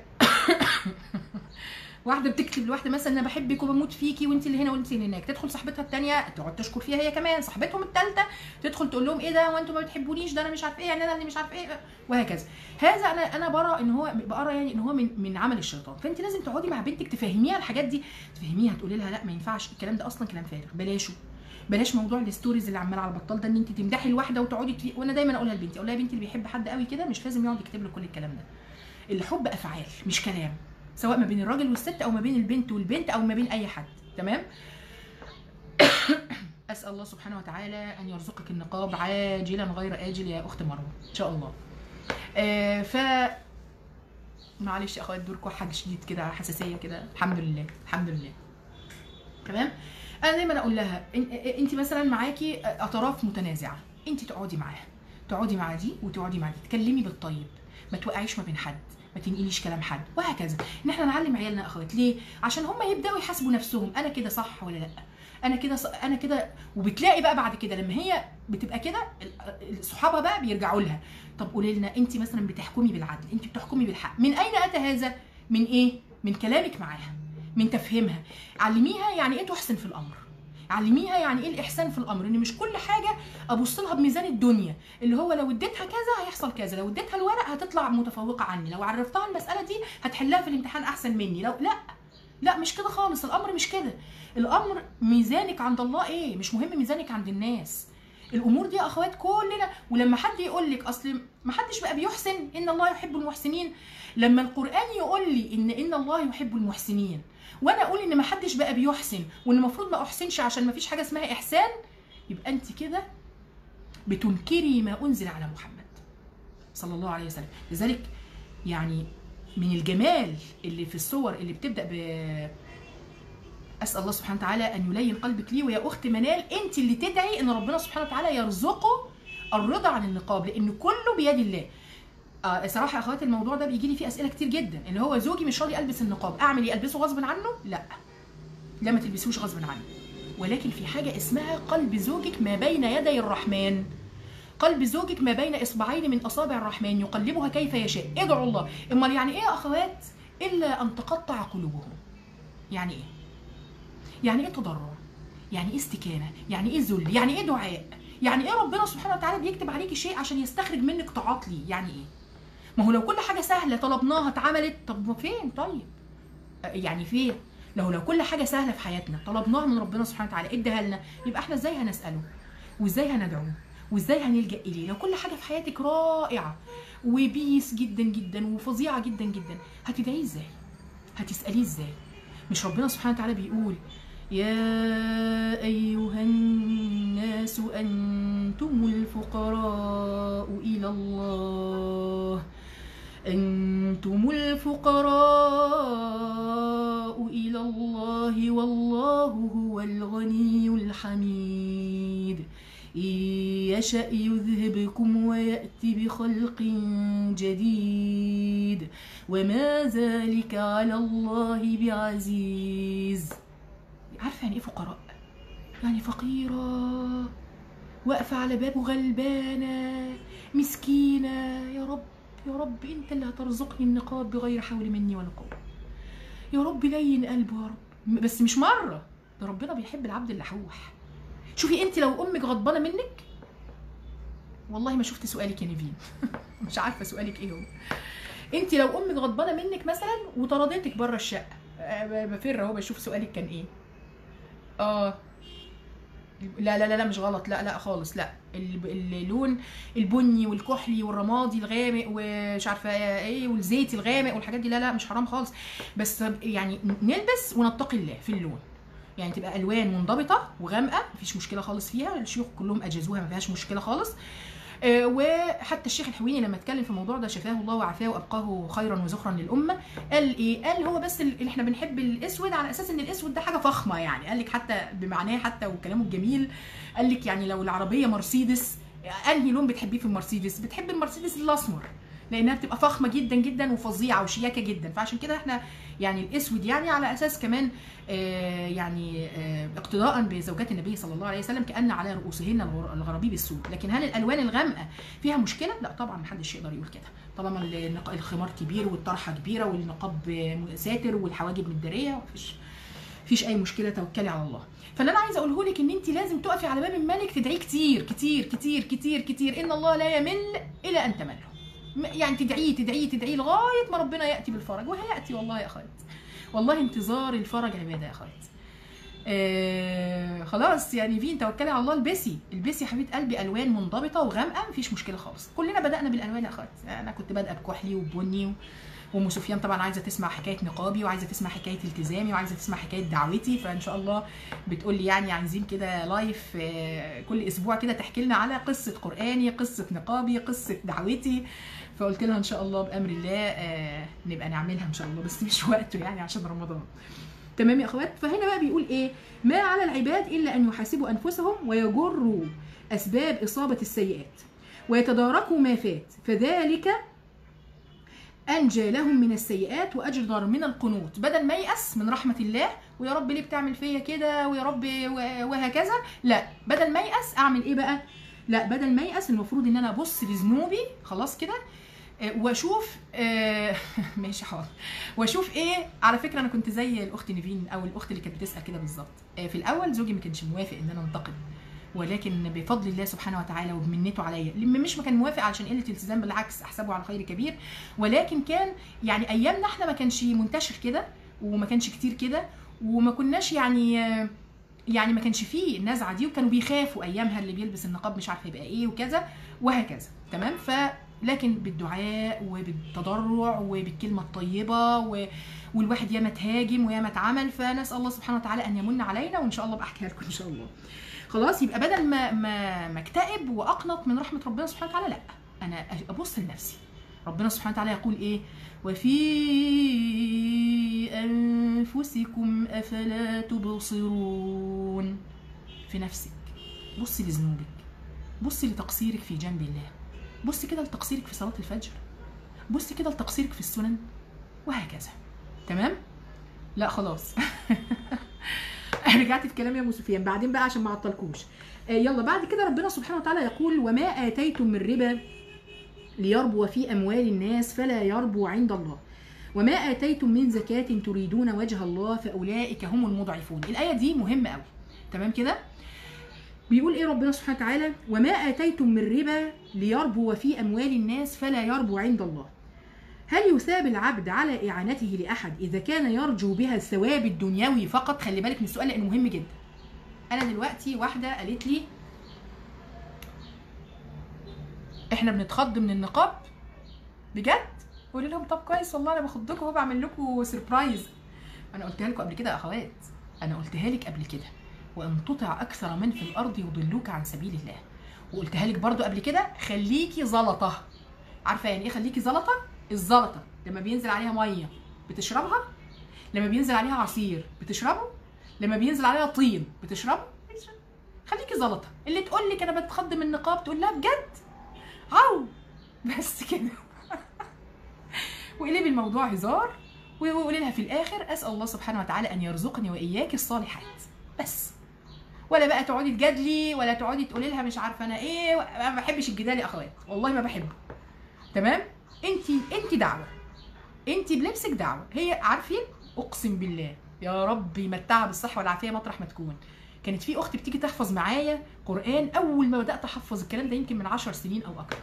واحده بتكتب لواحده مثلا انا بحبك وبموت فيكي وانت اللي هنا وانت اللي هناك، تدخل صاحبتها الثانيه تقعد تشكر فيها هي كمان، صاحبتهم الثالثه تدخل تقول لهم ايه ده وانتم ما بتحبونيش، ده انا مش عارف ايه، يعني انا اللي مش عارف ايه، وهكذا. هذا انا انا برى ان هو بقرا يعني ان هو من من عمل الشيطان. فانت لازم تقعدي مع بنتك تفهميها الحاجات دي، تفهميها تقولي لها لا ما ينفعش الكلام ده، اصلا كلام فارغ بلاشه، بلاش موضوع الستوريز اللي عمال على البطال ده، ان انت تمدحي الواحده وتقعدي تفي... وانا دايما اقولها لبنتي، اقول لها يا بنتي اللي بيحب حد قوي كده مش لازم يقعد يكتب له كل الكلام ده، الحب افعال مش كلام، سواء ما بين الراجل والست او ما بين البنت والبنت او ما بين اي حد، تمام؟ اسال الله سبحانه وتعالى ان يرزقك النقاب عاجلا غير اجل يا اخت مروه ان شاء الله. آه ف معلش يا اخوات دور كحه شديد كده، حساسيه كده، الحمد لله الحمد لله، تمام؟ انا دايما اقول لها انت مثلا معاكي اطراف متنازعه، انت تقعدي معاها، تقعدي مع دي وتقعدي مع دي، تكلمي بالطيب، ما توقعيش ما بين حد، ما تنقليش كلام حد، وهكذا. ان احنا نعلم عيالنا اخوات، ليه؟ عشان هم يبداوا يحاسبوا نفسهم، انا كده صح ولا لا، انا كده ص... انا كده. وبتلاقي بقى بعد كده لما هي بتبقى كده صحابها بقى بيرجعوا لها، طب قولي لنا انت مثلا بتحكمي بالعدل، انت بتحكمي بالحق، من اين اتى هذا؟ من ايه؟ من كلامك معاها، من تفهيمها، علميها يعني ايه تحسن في الامر، علميها يعني ايه الاحسان في الامر، ان مش كل حاجه ابص لها بميزان الدنيا، اللي هو لو اديتها كذا هيحصل كذا، لو اديتها الورق هتطلع متفوقه عني، لو عرفتها المساله دي هتحلها في الامتحان احسن مني، لو لا لا مش كده خالص، الامر مش كده، الامر ميزانك عند الله ايه، مش مهم ميزانك عند الناس. الامور دي يا اخوات كلنا، ولما حد يقول لك اصل ما حدش بقى بيحسن، ان الله يحب المحسنين، لما القران يقول لي ان ان الله يحب المحسنين وانا اقول ان ما حدش بقى بيحسن وان المفروض ما احسنش عشان ما فيش حاجه اسمها احسان، يبقى انت كده بتنكري ما انزل على محمد صلى الله عليه وسلم. لذلك يعني من الجمال اللي في الصور اللي بتبدا ب اسال الله سبحانه وتعالى ان يلين قلبك لي، ويا اخت منال انت اللي تدعي ان ربنا سبحانه وتعالى يرزقه الرضا عن النقاب، لان كله بيد الله. آه صراحه يا اخواتي الموضوع ده بيجي لي فيه اسئله كتير جدا، اللي هو زوجي مش راضي البس النقاب، اعمل ايه؟ البسه غصب عنه؟ لا لا ما تلبسوش غصب عنه، ولكن في حاجه اسمها قلب زوجك ما بين يدي الرحمن، قلب زوجك ما بين اصبعين من اصابع الرحمن يقلبها كيف يشاء. ادعوا الله. امال يعني ايه يا اخوات؟ الا ان تقطع قلوبهم. يعني ايه؟ يعني ايه تضرع؟ يعني ايه استكانه؟ يعني ايه ذل؟ يعني ايه دعاء؟ يعني ايه ربنا سبحانه وتعالى بيكتب عليكي شيء عشان يستخرج منك طاعات ليه؟ يعني ايه؟ ما هو لو كل حاجه سهله طلبناها اتعملت، طب فين طيب؟ يعني فين؟ لو لو كل حاجه سهله في حياتنا طلبناها من ربنا سبحانه وتعالى اداها لنا، يبقى احنا ازاي هنساله؟ وازاي هندعوه؟ وازاي هنلجا اليه؟ لو كل حاجه في حياتك رائعه وبيس جدا جدا وفظيعه جدا جدا، هتدعيه ازاي؟ هتساليه ازاي؟ مش ربنا سبحانه وتعالى بيقول يا أيها الناس أنتم الفقراء إلى الله، أنتم الفقراء إلى الله والله هو الغني الحميد، إن يشأ يذهبكم ويأتي بخلق جديد وما ذلك على الله بعزيز. عارفه يعني ايه فقراء؟ يعني فقيره واقفه على بابه غلبانه مسكينه، يا رب يا رب انت اللي هترزقني النقاب بغير حول مني ولا قوه، يا رب لين قلبه يا رب. بس مش مره، ده ربنا بيحب العبد اللحوح. شوفي انت لو امك غضبانه منك، والله ما شفت سؤالك يا نيفين مش عارفه سؤالك ايه هو. انت لو امك غضبانه منك مثلا وطردتك بره الشقه، بفر اهو بشوف سؤالك كان ايه. اه لا لا لا مش غلط، لا لا خالص، لا اللون البني والكحلي والرمادي الغامق ومش عارفه ايه والزيتي الغامق والحاجات دي لا لا مش حرام خالص، بس يعني نلبس ونتقي الله في اللون، يعني تبقى الوان منضبطه وغامقه مفيش مشكله خالص فيها، الشيوخ كلهم اجازوها ما فيهاش مشكله خالص. آه وحتى الشيخ الحويني لما اتكلم في الموضوع ده شفاه الله وعافاه وابقاه خيرا وزخرا للامه، قال ايه؟ قال هو بس اللي احنا بنحب الاسود على اساس ان الاسود ده حاجه فخمه، يعني قال لك حتى بمعناه حتى وكلامه الجميل، قال لك يعني لو العربيه مرسيدس انهي لون بتحبيه في المرسيدس؟ بتحب المرسيدس الاسمر لانها بتبقى فخمه جدا جدا وفظيعه وشياكه جدا، فعشان كده احنا يعني الاسود يعني على اساس كمان آه يعني آه اقتداء بزوجات النبي صلى الله عليه وسلم كأن على رؤوسهن الغرابيب السود. لكن هل الالوان الغامقه فيها مشكله؟ لا طبعا محدش يقدر يقول كده، طالما الخمار كبير والطرحه كبيره والنقاب ساتر والحواجب متداريه مفيش مفيش اي مشكله، توكلي على الله. فاللي انا عايزه اقوله لك ان انت لازم تقفي على باب الملك تدعيه كتير كتير كتير كتير كتير، ان الله لا يمل الى ان تمله، يعني تدعيه تدعيه تدعيه لغايه ما ربنا ياتي بالفرج، وهياتي والله يا اخوات، والله انتظار الفرج عباده يا اخوات. آه خلاص يعني فين توكلي على الله، البسي البسي يا حبيبه قلبي الوان منضبطه وغامقه مفيش مشكله خالص. كلنا بدانا بالالوان يا اخوات، انا كنت بادئه بكحلي وبني، وام سفيان طبعا عايزه تسمع حكايه نقابي وعايزه تسمع حكايه التزامي وعايزه تسمع حكايه دعوتي، فان شاء الله بتقول لي يعني عايزين كده لايف كل اسبوع كده تحكي لنا على قصه قراني، قصه نقابي، قصه دعوتي. فقلت لها ان شاء الله بامر الله آه نبقى نعملها ان شاء الله، بس مش وقته يعني عشان رمضان. تمام يا اخوات؟ فهنا بقى بيقول ايه؟ ما على العباد الا ان يحاسبوا انفسهم ويجروا اسباب اصابه السيئات ويتداركوا ما فات، فذلك انجى لهم من السيئات واجدر من القنوط. بدل ما ييأس من رحمه الله ويا رب ليه بتعمل فيا كده ويا رب وهكذا، لا بدل ما ييأس اعمل ايه بقى؟ لا بدل ما ييأس المفروض ان انا ابص لذنوبي خلاص كده واشوف آه ماشي حاضر، واشوف ايه. على فكره انا كنت زي الاخت نيفين او الاخت اللي كانت بتسال كده بالظبط. آه في الاول زوجي ما كانش موافق ان انا انتقد، ولكن بفضل الله سبحانه وتعالى وبمنته عليا، مش ما كان موافق علشان قله التزام، بالعكس احسبه على خير كبير، ولكن كان يعني ايامنا احنا ما كانش منتشر كده وما كانش كتير كده وما كناش يعني آه يعني ما كانش فيه النزعه دي، وكانوا بيخافوا ايامها اللي بيلبس النقاب مش عارفه يبقى ايه وكذا وهكذا. تمام؟ ف لكن بالدعاء وبالتضرع وبالكلمه الطيبه و... والواحد ياما تهاجم وياما اتعمل، فنسال الله سبحانه وتعالى ان يمن علينا، وان شاء الله بحكيها لكم ان شاء الله. خلاص يبقى بدل ما ما ما اكتئب واقنط من رحمه ربنا سبحانه وتعالى، لا انا ابص لنفسي. ربنا سبحانه وتعالى يقول ايه؟ وفي انفسكم افلا تبصرون. في نفسك بصي لذنوبك، بصي لتقصيرك في جنب الله، بصي كده لتقصيرك في صلاه الفجر، بصي كده لتقصيرك في السنن وهكذا. تمام؟ لا خلاص رجعت في كلامي يا ابو سفيان بعدين بقى عشان ما اعطلكوش. آه يلا بعد كده ربنا سبحانه وتعالى يقول وما اتيتم من ربا ليربو في اموال الناس فلا يربو عند الله وما اتيتم من زكاة تريدون وجه الله فاولئك هم المضعفون. الايه دي مهمه قوي. تمام كده؟ بيقول ايه ربنا سبحانه وتعالى؟ وما اتيتم من ربا ليربو في اموال الناس فلا يربو عند الله. هل يثاب العبد على اعانته لاحد اذا كان يرجو بها الثواب الدنيوي فقط؟ خلي بالك من السؤال لانه مهم جدا. انا دلوقتي واحده قالت لي احنا بنتخض من النقاب بجد؟ قولي لهم طب كويس والله انا باخدكم اهو بعمل لكم سربرايز. انا قلتها لكم قبل كده يا اخوات، انا قلتها لك قبل كده وان تطع اكثر من في الارض يضلوك عن سبيل الله. وقلتها لك برضو قبل كده خليكي زلطه. عارفه يعني ايه خليكي زلطه؟ الزلطه لما بينزل عليها ميه بتشربها، لما بينزل عليها عصير بتشربه، لما بينزل عليها طين بتشربه. خليكي زلطه. اللي تقول لك انا بتخض من النقاب تقول لها بجد عو بس كده وقلبي الموضوع هزار وقولي لها في الاخر اسال الله سبحانه وتعالى ان يرزقني واياك الصالحات بس. ولا بقى تقعدي تجادلي ولا تقعدي تقولي لها مش عارفه انا ايه. انا ما بحبش الجدال يا اخوات والله ما بحبه. تمام؟ انت انت دعوه، انت بلبسك دعوه. هي عارفين اقسم بالله يا رب يمتعها بالصحه والعافيه مطرح ما تكون. كانت في اختي بتيجي تحفظ معايا قران اول ما بدات احفظ الكلام ده يمكن من عشر سنين او اكتر.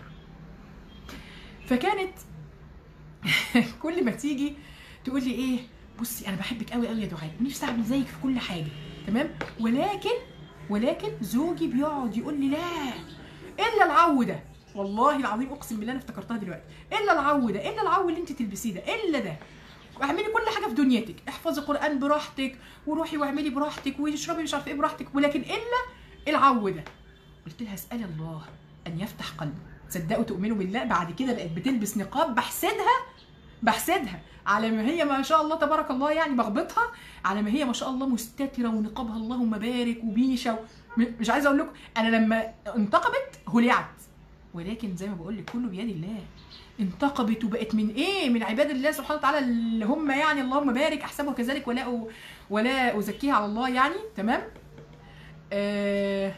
فكانت كل ما تيجي تقول لي ايه بصي انا بحبك قوي قوي يا دعاء ونفسي اعمل زيك في كل حاجه تمام، ولكن ولكن زوجي بيقعد يقول لي لا الا العو ده. والله العظيم اقسم بالله انا افتكرتها دلوقتي. الا العو ده، الا العو اللي انت تلبسيه ده، الا ده. اعملي كل حاجه في دنيتك، احفظي قران براحتك وروحي واعملي براحتك واشربي مش عارفه ايه براحتك، ولكن الا العو ده. قلت لها اسالي الله ان يفتح قلبي. تصدقوا تؤمنوا بالله بعد كده بقت بتلبس نقاب بحسدها بحسدها على ما هي ما شاء الله تبارك الله يعني بغبطها على ما هي ما شاء الله مستتره ونقابها اللهم بارك وبيشه. مش عايزه اقول لكم انا لما انتقبت هلعت، ولكن زي ما بقول لك كله بيد الله. انتقبت وبقت من ايه؟ من عباد الله سبحانه وتعالى اللي هم يعني اللهم بارك احسبها كذلك ولا ولا ازكيها على الله يعني. تمام؟ آه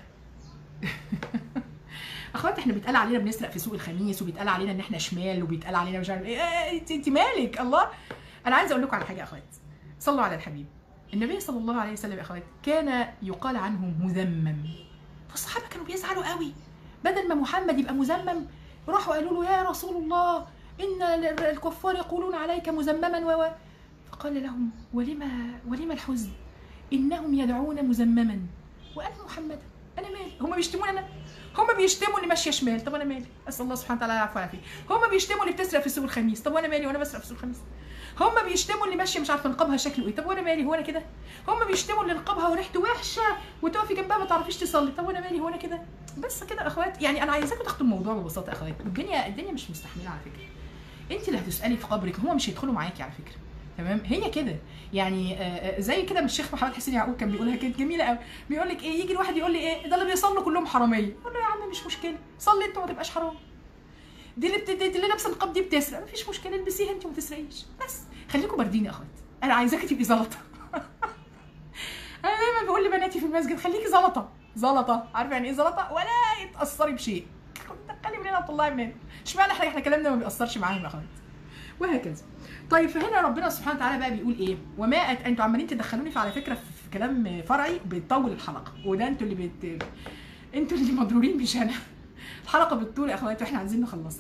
اخوات احنا بيتقال علينا بنسرق في سوق الخميس وبيتقال علينا ان احنا شمال وبيتقال علينا مش عارف ايه. انت انت مالك الله. انا عايزه اقول لكم على حاجه يا اخوات، صلوا على الحبيب. النبي صلى الله عليه وسلم يا اخوات كان يقال عنه مذمم، فالصحابه كانوا بيزعلوا قوي. بدل ما محمد يبقى مذمم راحوا قالوا له يا رسول الله ان الكفار يقولون عليك مذمما و فقال لهم ولما ولما الحزن انهم يدعون مذمما وانا محمدا. انا مالي؟ هم بيشتموني انا؟ هم بيشتموا اللي ماشيه شمال، طب انا مالي؟ اسال الله سبحانه وتعالى العفو والعافيه. هم بيشتموا اللي بتسرق في سوق الخميس، طب وانا مالي وانا بسرق في سوق الخميس؟ هم بيشتموا اللي ماشيه مش عارفه نقابها شكله ايه، طب وانا مالي هو انا كده؟ هم بيشتموا اللي نقابها وريحته وحشه وتقفي جنبها ما تعرفيش تصلي، طب وانا مالي هو انا كده؟ بس كده يا اخوات. يعني انا عايزاكم تاخدوا الموضوع ببساطه يا اخوات. الدنيا الدنيا مش مستحمله على فكره. انت اللي هتسالي في قبرك، هم مش هيدخلوا معاكي على فكره. تمام؟ هي كده يعني آه زي كده من الشيخ محمد حسين يعقوب كان بيقولها كانت جميله قوي. بيقول لك ايه؟ يجي الواحد يقول لي ايه؟ ده اللي بيصلوا كلهم حراميه. اقول له يا عم مش مشكله، صلي انت وما تبقاش حرام. دي اللي بتدي اللي لابسه النقاب دي بتسرق، مفيش مشكله البسيها انت وما تسرقيش. بس خليكم باردين يا اخوات. انا عايزاكي تبقي زلطه. انا دايما بقول لبناتي في المسجد خليكي زلطه زلطه. عارفه يعني ايه زلطه؟ ولا يتاثري بشيء. دخلي من هنا وطلعي من هنا. اشمعنى احنا احنا كلامنا ما بيأثرش معاهم يا اخوات؟ وهكذا. طيب فهنا ربنا سبحانه وتعالى بقى بيقول ايه؟ وما أت... انتوا عمالين تدخلوني في على فكره في كلام فرعي بيطول الحلقه، وده انتوا اللي بت... انتوا اللي مضرورين مش انا. الحلقه بتطول يا اخوات واحنا عايزين نخلصها.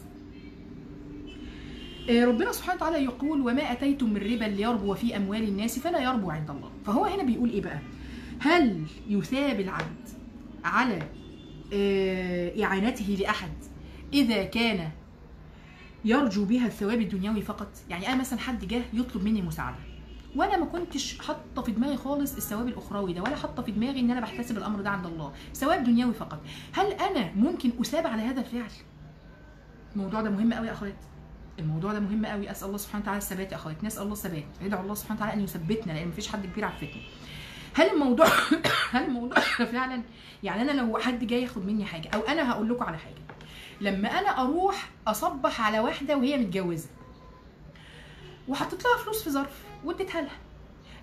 ربنا سبحانه وتعالى يقول وما اتيتم من ربا ليربو في اموال الناس فلا يربو عند الله. فهو هنا بيقول ايه بقى؟ هل يثاب العبد على اعانته لاحد اذا كان يرجو بها الثواب الدنيوي فقط؟ يعني انا مثلا حد جه يطلب مني مساعده وانا ما كنتش حاطه في دماغي خالص الثواب الاخروي ده، ولا حاطه في دماغي ان انا بحتسب الامر ده عند الله، ثواب دنيوي فقط. هل انا ممكن اثاب على هذا الفعل؟ الموضوع ده مهم قوي يا اخوات. الموضوع ده مهم قوي. اسال الله سبحانه وتعالى الثبات يا اخوات. نسال الله الثبات، ادعوا الله سبحانه وتعالى ان يثبتنا لان مفيش حد كبير على الفتنه. هل الموضوع هل الموضوع فعلا يعني انا لو حد جاي ياخد مني حاجه، او انا هقول لكم على حاجه، لما انا اروح اصبح على واحده وهي متجوزه وحطيت لها فلوس في ظرف واديتها لها،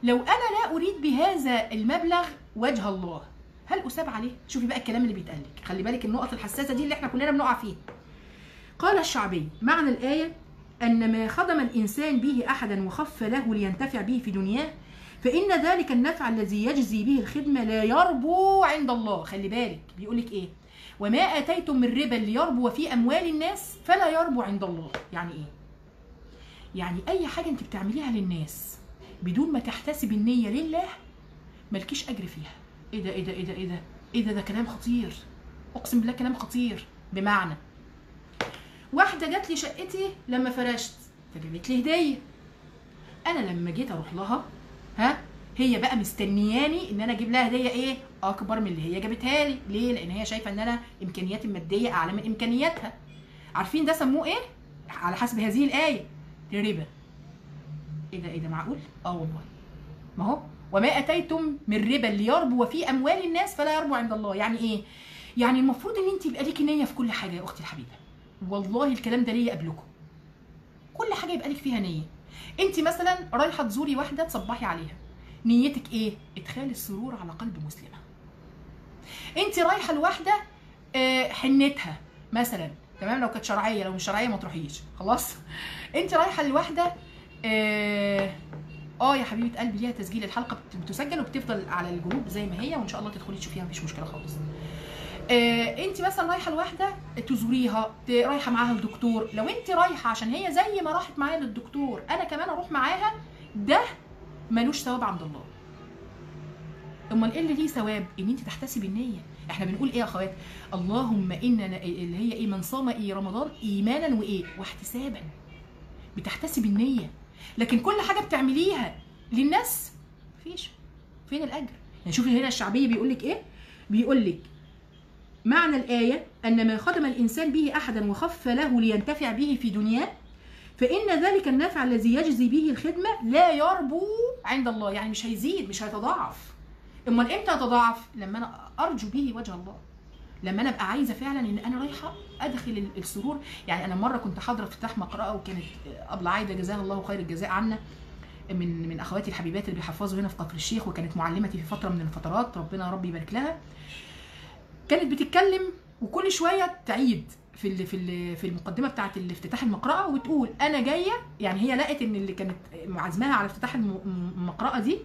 لو انا لا اريد بهذا المبلغ وجه الله هل اساب عليه؟ شوفي بقى الكلام اللي بيتقال لك، خلي بالك النقط الحساسه دي اللي احنا كلنا بنقع فيها. قال الشعبي معنى الايه ان ما خدم الانسان به احدا وخف له لينتفع به في دنياه فان ذلك النفع الذي يجزي به الخدمه لا يربو عند الله. خلي بالك بيقول لك ايه؟ وما اتيتم من ربا ليربو في اموال الناس فلا يربو عند الله. يعني ايه؟ يعني اي حاجه انت بتعمليها للناس بدون ما تحتسب النيه لله مالكيش اجر فيها. ايه ده ايه ده ايه ده ايه ده ايه ده ده كلام خطير، اقسم بالله كلام خطير. بمعنى واحده جات لي شقتي لما فرشت فجابت لي هديه، انا لما جيت اروح لها ها هي بقى مستنياني ان انا اجيب لها هديه ايه اكبر من اللي هي جابتها لي. ليه؟ لان هي شايفه ان انا امكانياتي الماديه اعلى من امكانياتها. عارفين ده سموه ايه على حسب هذه الايه؟ ربا. ايه ده ايه ده معقول؟ اه والله. ما هو وما اتيتم من ربا ليربو في اموال الناس فلا يربو عند الله. يعني ايه؟ يعني المفروض ان انت يبقى ليكي نيه في كل حاجه يا اختي الحبيبه. والله الكلام ده ليا قبلكم. كل حاجه يبقى لك فيها نيه. انت مثلا رايحه تزوري واحده تصبحي عليها، نيتك ايه؟ ادخال السرور على قلب مسلمه. انت رايحه لواحده اه حنتها مثلا، تمام؟ لو كانت شرعيه، لو مش شرعيه ما تروحيش خلاص. انت رايحه لواحده اه اه يا حبيبه قلبي ليها تسجيل، الحلقه بتسجل وبتفضل على الجروب زي ما هي، وان شاء الله تدخلي تشوفيها مفيش مشكله خالص. آه انت مثلا رايحه لواحده تزوريها، رايحه معاها الدكتور، لو انت رايحه عشان هي زي ما راحت معايا للدكتور انا كمان اروح معاها، ده ملوش ثواب عند الله. امال ايه اللي ليه ثواب؟ ان انت تحتسبي النيه. احنا بنقول ايه يا اخوات؟ اللهم اننا اللي هي ايه؟ من صام ايه رمضان ايمانا وايه واحتسابا. بتحتسبي النيه. لكن كل حاجه بتعمليها للناس مفيش. فين الاجر؟ يعني شوفي هنا الشعبيه بيقول لك ايه؟ بيقول لك معنى الايه ان ما خدم الانسان به احدا وخف له لينتفع به في دنياه فان ذلك النفع الذي يجزي به الخدمه لا يربو عند الله. يعني مش هيزيد، مش هيتضاعف. امال امتى هيتضاعف؟ لما انا ارجو به وجه الله، لما انا ابقى عايزه فعلا ان انا رايحه ادخل السرور. يعني انا مره كنت حاضره افتتاح مقرأه، وكانت ابله عايده جزاها الله خير الجزاء عنا من من اخواتي الحبيبات اللي بيحفظوا هنا في كفر الشيخ، وكانت معلمتي في فتره من الفترات، ربنا يا رب يبارك لها. كانت بتتكلم وكل شويه تعيد في ال في ال في المقدمه بتاعه الافتتاح المقرأه وتقول انا جايه. يعني هي لقت ان اللي كانت معزماها على افتتاح المقرأه دي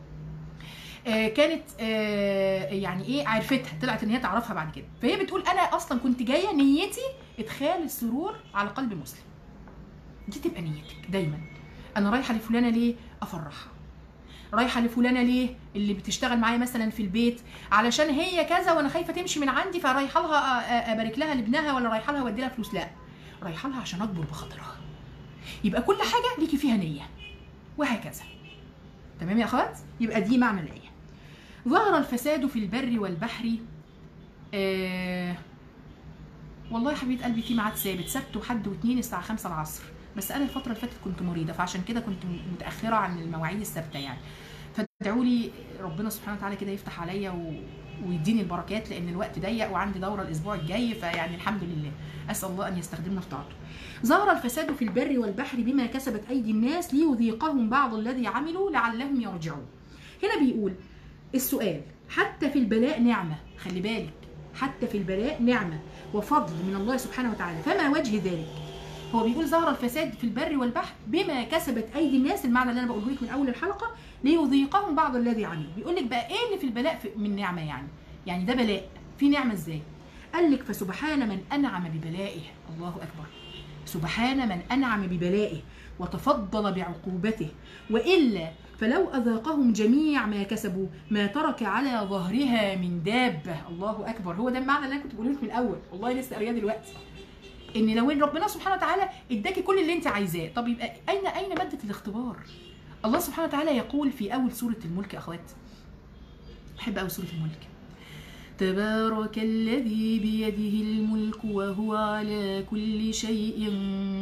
كانت يعني ايه عرفتها، طلعت ان هي تعرفها بعد كده. فهي بتقول انا اصلا كنت جايه نيتي ادخال السرور على قلب مسلم. دي تبقى نيتك دايما. انا رايحه لفلانه ليه؟ افرحها. رايحه لفلانه ليه؟ اللي بتشتغل معايا مثلا في البيت، علشان هي كذا وانا خايفه تمشي من عندي فرايحه لها ابارك لها لابنها، ولا رايحه لها اودي لها فلوس. لا، رايحه لها عشان اكبر بخاطرها. يبقى كل حاجه ليكي فيها نيه وهكذا. تمام يا اخوات؟ يبقى دي معنى الايه. ظهر الفساد في البر والبحر. آه والله يا حبيبه قلبي في ميعاد ثابت، سبت وحد واثنين الساعه خمسة العصر، بس انا الفتره اللي فاتت كنت مريضه فعشان كده كنت متاخره عن المواعيد الثابته يعني. فادعوا لي ربنا سبحانه وتعالى كده يفتح عليا و... ويديني البركات، لان الوقت ضيق وعندي دوره الاسبوع الجاي، فيعني الحمد لله اسال الله ان يستخدمنا في طاعته. ظهر الفساد في البر والبحر بما كسبت ايدي الناس ليذيقهم بعض الذي عملوا لعلهم يرجعون. هنا بيقول السؤال حتى في البلاء نعمه، خلي بالك، حتى في البلاء نعمه وفضل من الله سبحانه وتعالى، فما وجه ذلك؟ هو بيقول ظهر الفساد في البر والبحر بما كسبت ايدي الناس، المعنى اللي انا بقوله لك من اول الحلقه، ليذيقهم بعض الذي عملوا. بيقول لك بقى ايه اللي في البلاء من نعمه؟ يعني يعني ده بلاء في نعمه ازاي؟ قال لك فسبحان من انعم ببلائه. الله اكبر. سبحان من انعم ببلائه وتفضل بعقوبته، والا فلو اذاقهم جميع ما كسبوا ما ترك على ظهرها من دابه. الله اكبر. هو ده المعنى اللي انا كنت بقوله لك من الاول، والله لسه قاريه دلوقتي، ان لو ان ربنا سبحانه وتعالى اداكي كل اللي انت عايزاه، طب يبقى اين اين ماده الاختبار؟ الله سبحانه وتعالى يقول في اول سوره الملك يا اخوات، بحب اول سوره الملك، تبارك الذي بيده الملك وهو على كل شيء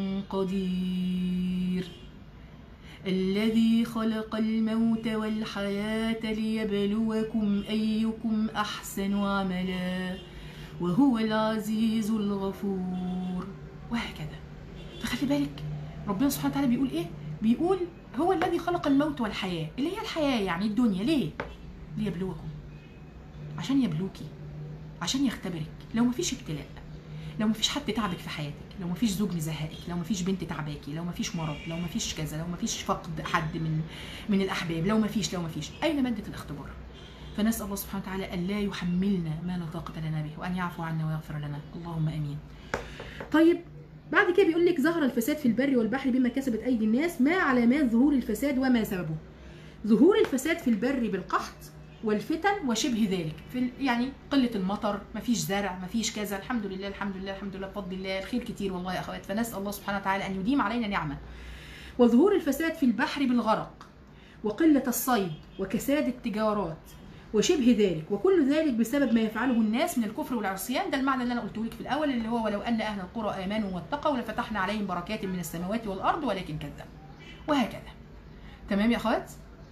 قدير الذي خلق الموت والحياة ليبلوكم أيكم أحسن عملا وهو العزيز الغفور، وهكذا. فخلي بالك ربنا سبحانه وتعالى بيقول ايه؟ بيقول هو الذي خلق الموت والحياة، اللي هي الحياة يعني الدنيا. ليه؟ ليبلوكم، عشان يبلوكي، عشان يختبرك. لو مفيش ابتلاء، لو مفيش حد تعبك في حياتك، لو مفيش زوج مزهقك، لو مفيش بنت تعباكي، لو مفيش مرض، لو مفيش كذا، لو مفيش فقد حد من من الاحباب، لو مفيش لو مفيش اين ماده الاختبار؟ فنسال الله سبحانه وتعالى ان لا يحملنا ما لا طاقه لنا به، وان يعفو عنا ويغفر لنا، اللهم امين. طيب بعد كده بيقول لك ظهر الفساد في البر والبحر بما كسبت ايدي الناس، ما علامات ظهور الفساد وما سببه؟ ظهور الفساد في البر بالقحط والفتن وشبه ذلك، في يعني قله المطر، مفيش زرع، مفيش كذا. الحمد لله الحمد لله الحمد لله بفضل الله الخير كتير والله يا اخوات، فنسال الله سبحانه وتعالى ان يديم علينا نعمه. وظهور الفساد في البحر بالغرق وقله الصيد وكساد التجارات وشبه ذلك، وكل ذلك بسبب ما يفعله الناس من الكفر والعصيان. ده المعنى اللي انا قلته لك في الاول، اللي هو ولو ان اهل القرى امنوا واتقوا لفتحنا عليهم بركات من السماوات والارض ولكن كذبوا، وهكذا. تمام يا اخوات؟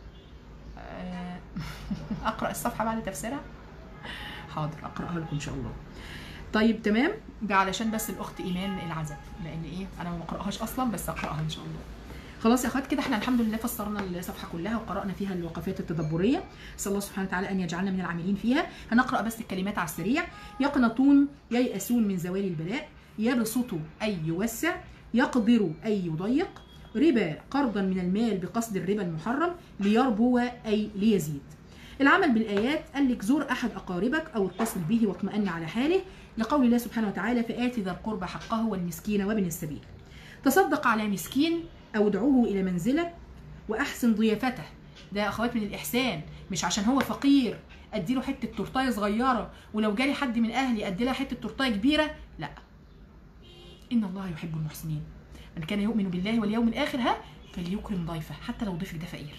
اقرا الصفحه بعد تفسيرها؟ حاضر اقراها لكم ان شاء الله. طيب تمام، ده علشان بس الاخت ايمان العزب، لان ايه انا ما بقراهاش اصلا، بس اقراها ان شاء الله. خلاص يا اخوات كده احنا الحمد لله فسرنا الصفحه كلها وقرانا فيها الوقفات التدبريه، نسال الله سبحانه وتعالى ان يجعلنا من العاملين فيها. هنقرا بس الكلمات على السريع. يقنطون ييأسون من زوال البلاء، يبسط اي يوسع، يقدر اي يضيق، ربا قرضا من المال بقصد الربا المحرم، ليربو اي ليزيد. العمل بالايات قال لك زور احد اقاربك او اتصل به واطمئن على حاله، لقول الله سبحانه وتعالى فآت ذا القربى حقه والمسكين وابن السبيل. تصدق على مسكين او ادعوه الى منزلك واحسن ضيافته. ده يا اخوات من الاحسان، مش عشان هو فقير اديله حته تورتايه صغيره، ولو جالي حد من اهلي ادي لها حته تورتايه كبيره، لا. ان الله يحب المحسنين، من كان يؤمن بالله واليوم الاخر ها فليكرم ضيفه، حتى لو ضيفك ده فقير.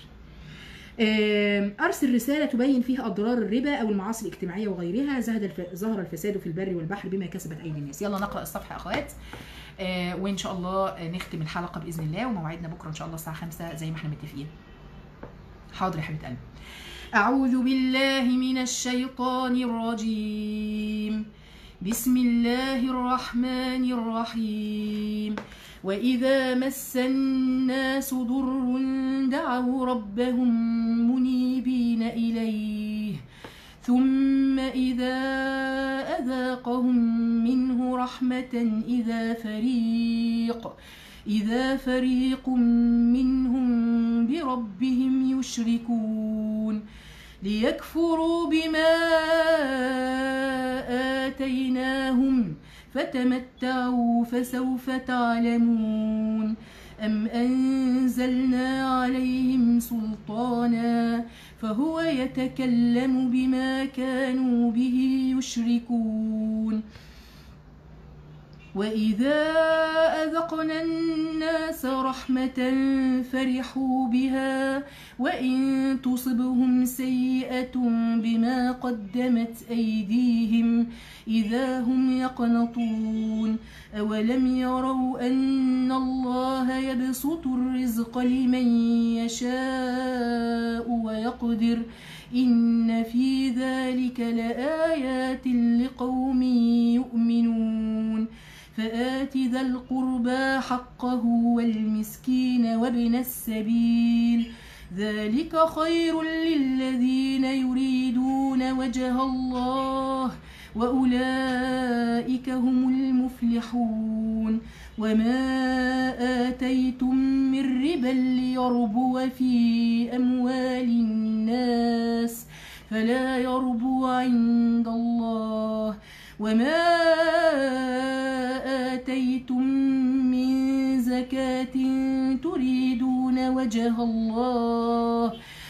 أرسل رسالة تبين فيها أضرار الربا أو المعاصي الاجتماعية وغيرها. زهد الف... ظهر الفساد في البر والبحر بما كسبت أيدي الناس. يلا نقرأ الصفحة يا أخوات، آه وإن شاء الله نختم الحلقة بإذن الله، وموعدنا بكرة إن شاء الله الساعة خمسة زي ما احنا متفقين. حاضر يا حبيبة قلبي. أعوذ بالله من الشيطان الرجيم، بسم الله الرحمن الرحيم. وإذا مس الناس ضر دعوا ربهم منيبين إليه، ثم إذا أذاقهم منه رحمة إذا فريق إذا فريق منهم بربهم يشركون، ليكفروا بما آتيناهم فتمتعوا فسوف تعلمون. أم أنزلنا عليهم سلطانا فهو يتكلم بما كانوا به يشركون. وإذا أذقنا الناس رحمة فرحوا بها، وإن تصبهم سيئة بما قدمت أيديهم إذا هم يقنطون. أولم يروا أن الله يبسط الرزق لمن يشاء ويقدر، إن في ذلك لآيات لقوم يؤمنون. فآت ذا القربى حقه والمسكين وابن السبيل، ذلك خير للذين يريدون وجه الله وأولئك هم المفلحون. وما آتيتم من ربا ليربو في أموال الناس فلا يربو عند الله، وما آتيتم من زكاة تريدون وجه الله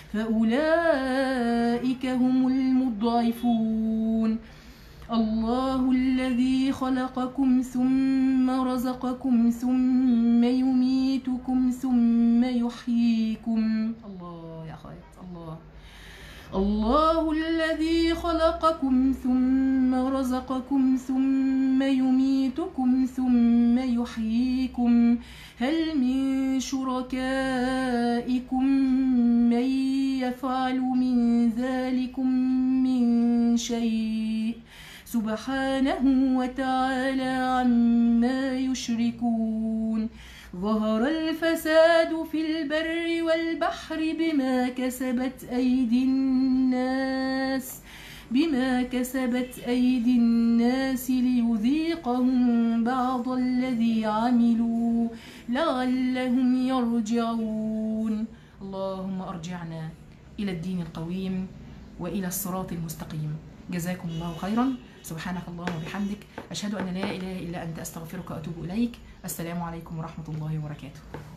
فأولئك هم المضعفون. الله الذي خلقكم ثم رزقكم ثم يميتكم ثم يحييكم. الله يا أخوات الله. الله الذي خلقكم ثم رزقكم ثم يميتكم ثم يحييكم. هل من شركائكم من يفعل من ذلكم من شيء؟ سبحانه وتعالى عما يشركون. ظهر الفساد في البر والبحر بما كسبت أيدي الناس بما كسبت أيدي الناس ليذيقهم بعض الذي عملوا لعلهم يرجعون. اللهم أرجعنا إلى الدين القويم وإلى الصراط المستقيم. جزاكم الله خيرا. سبحانك اللهم وبحمدك، أشهد أن لا إله إلا أنت، أستغفرك وأتوب إليك. السلام عليكم ورحمة الله وبركاته.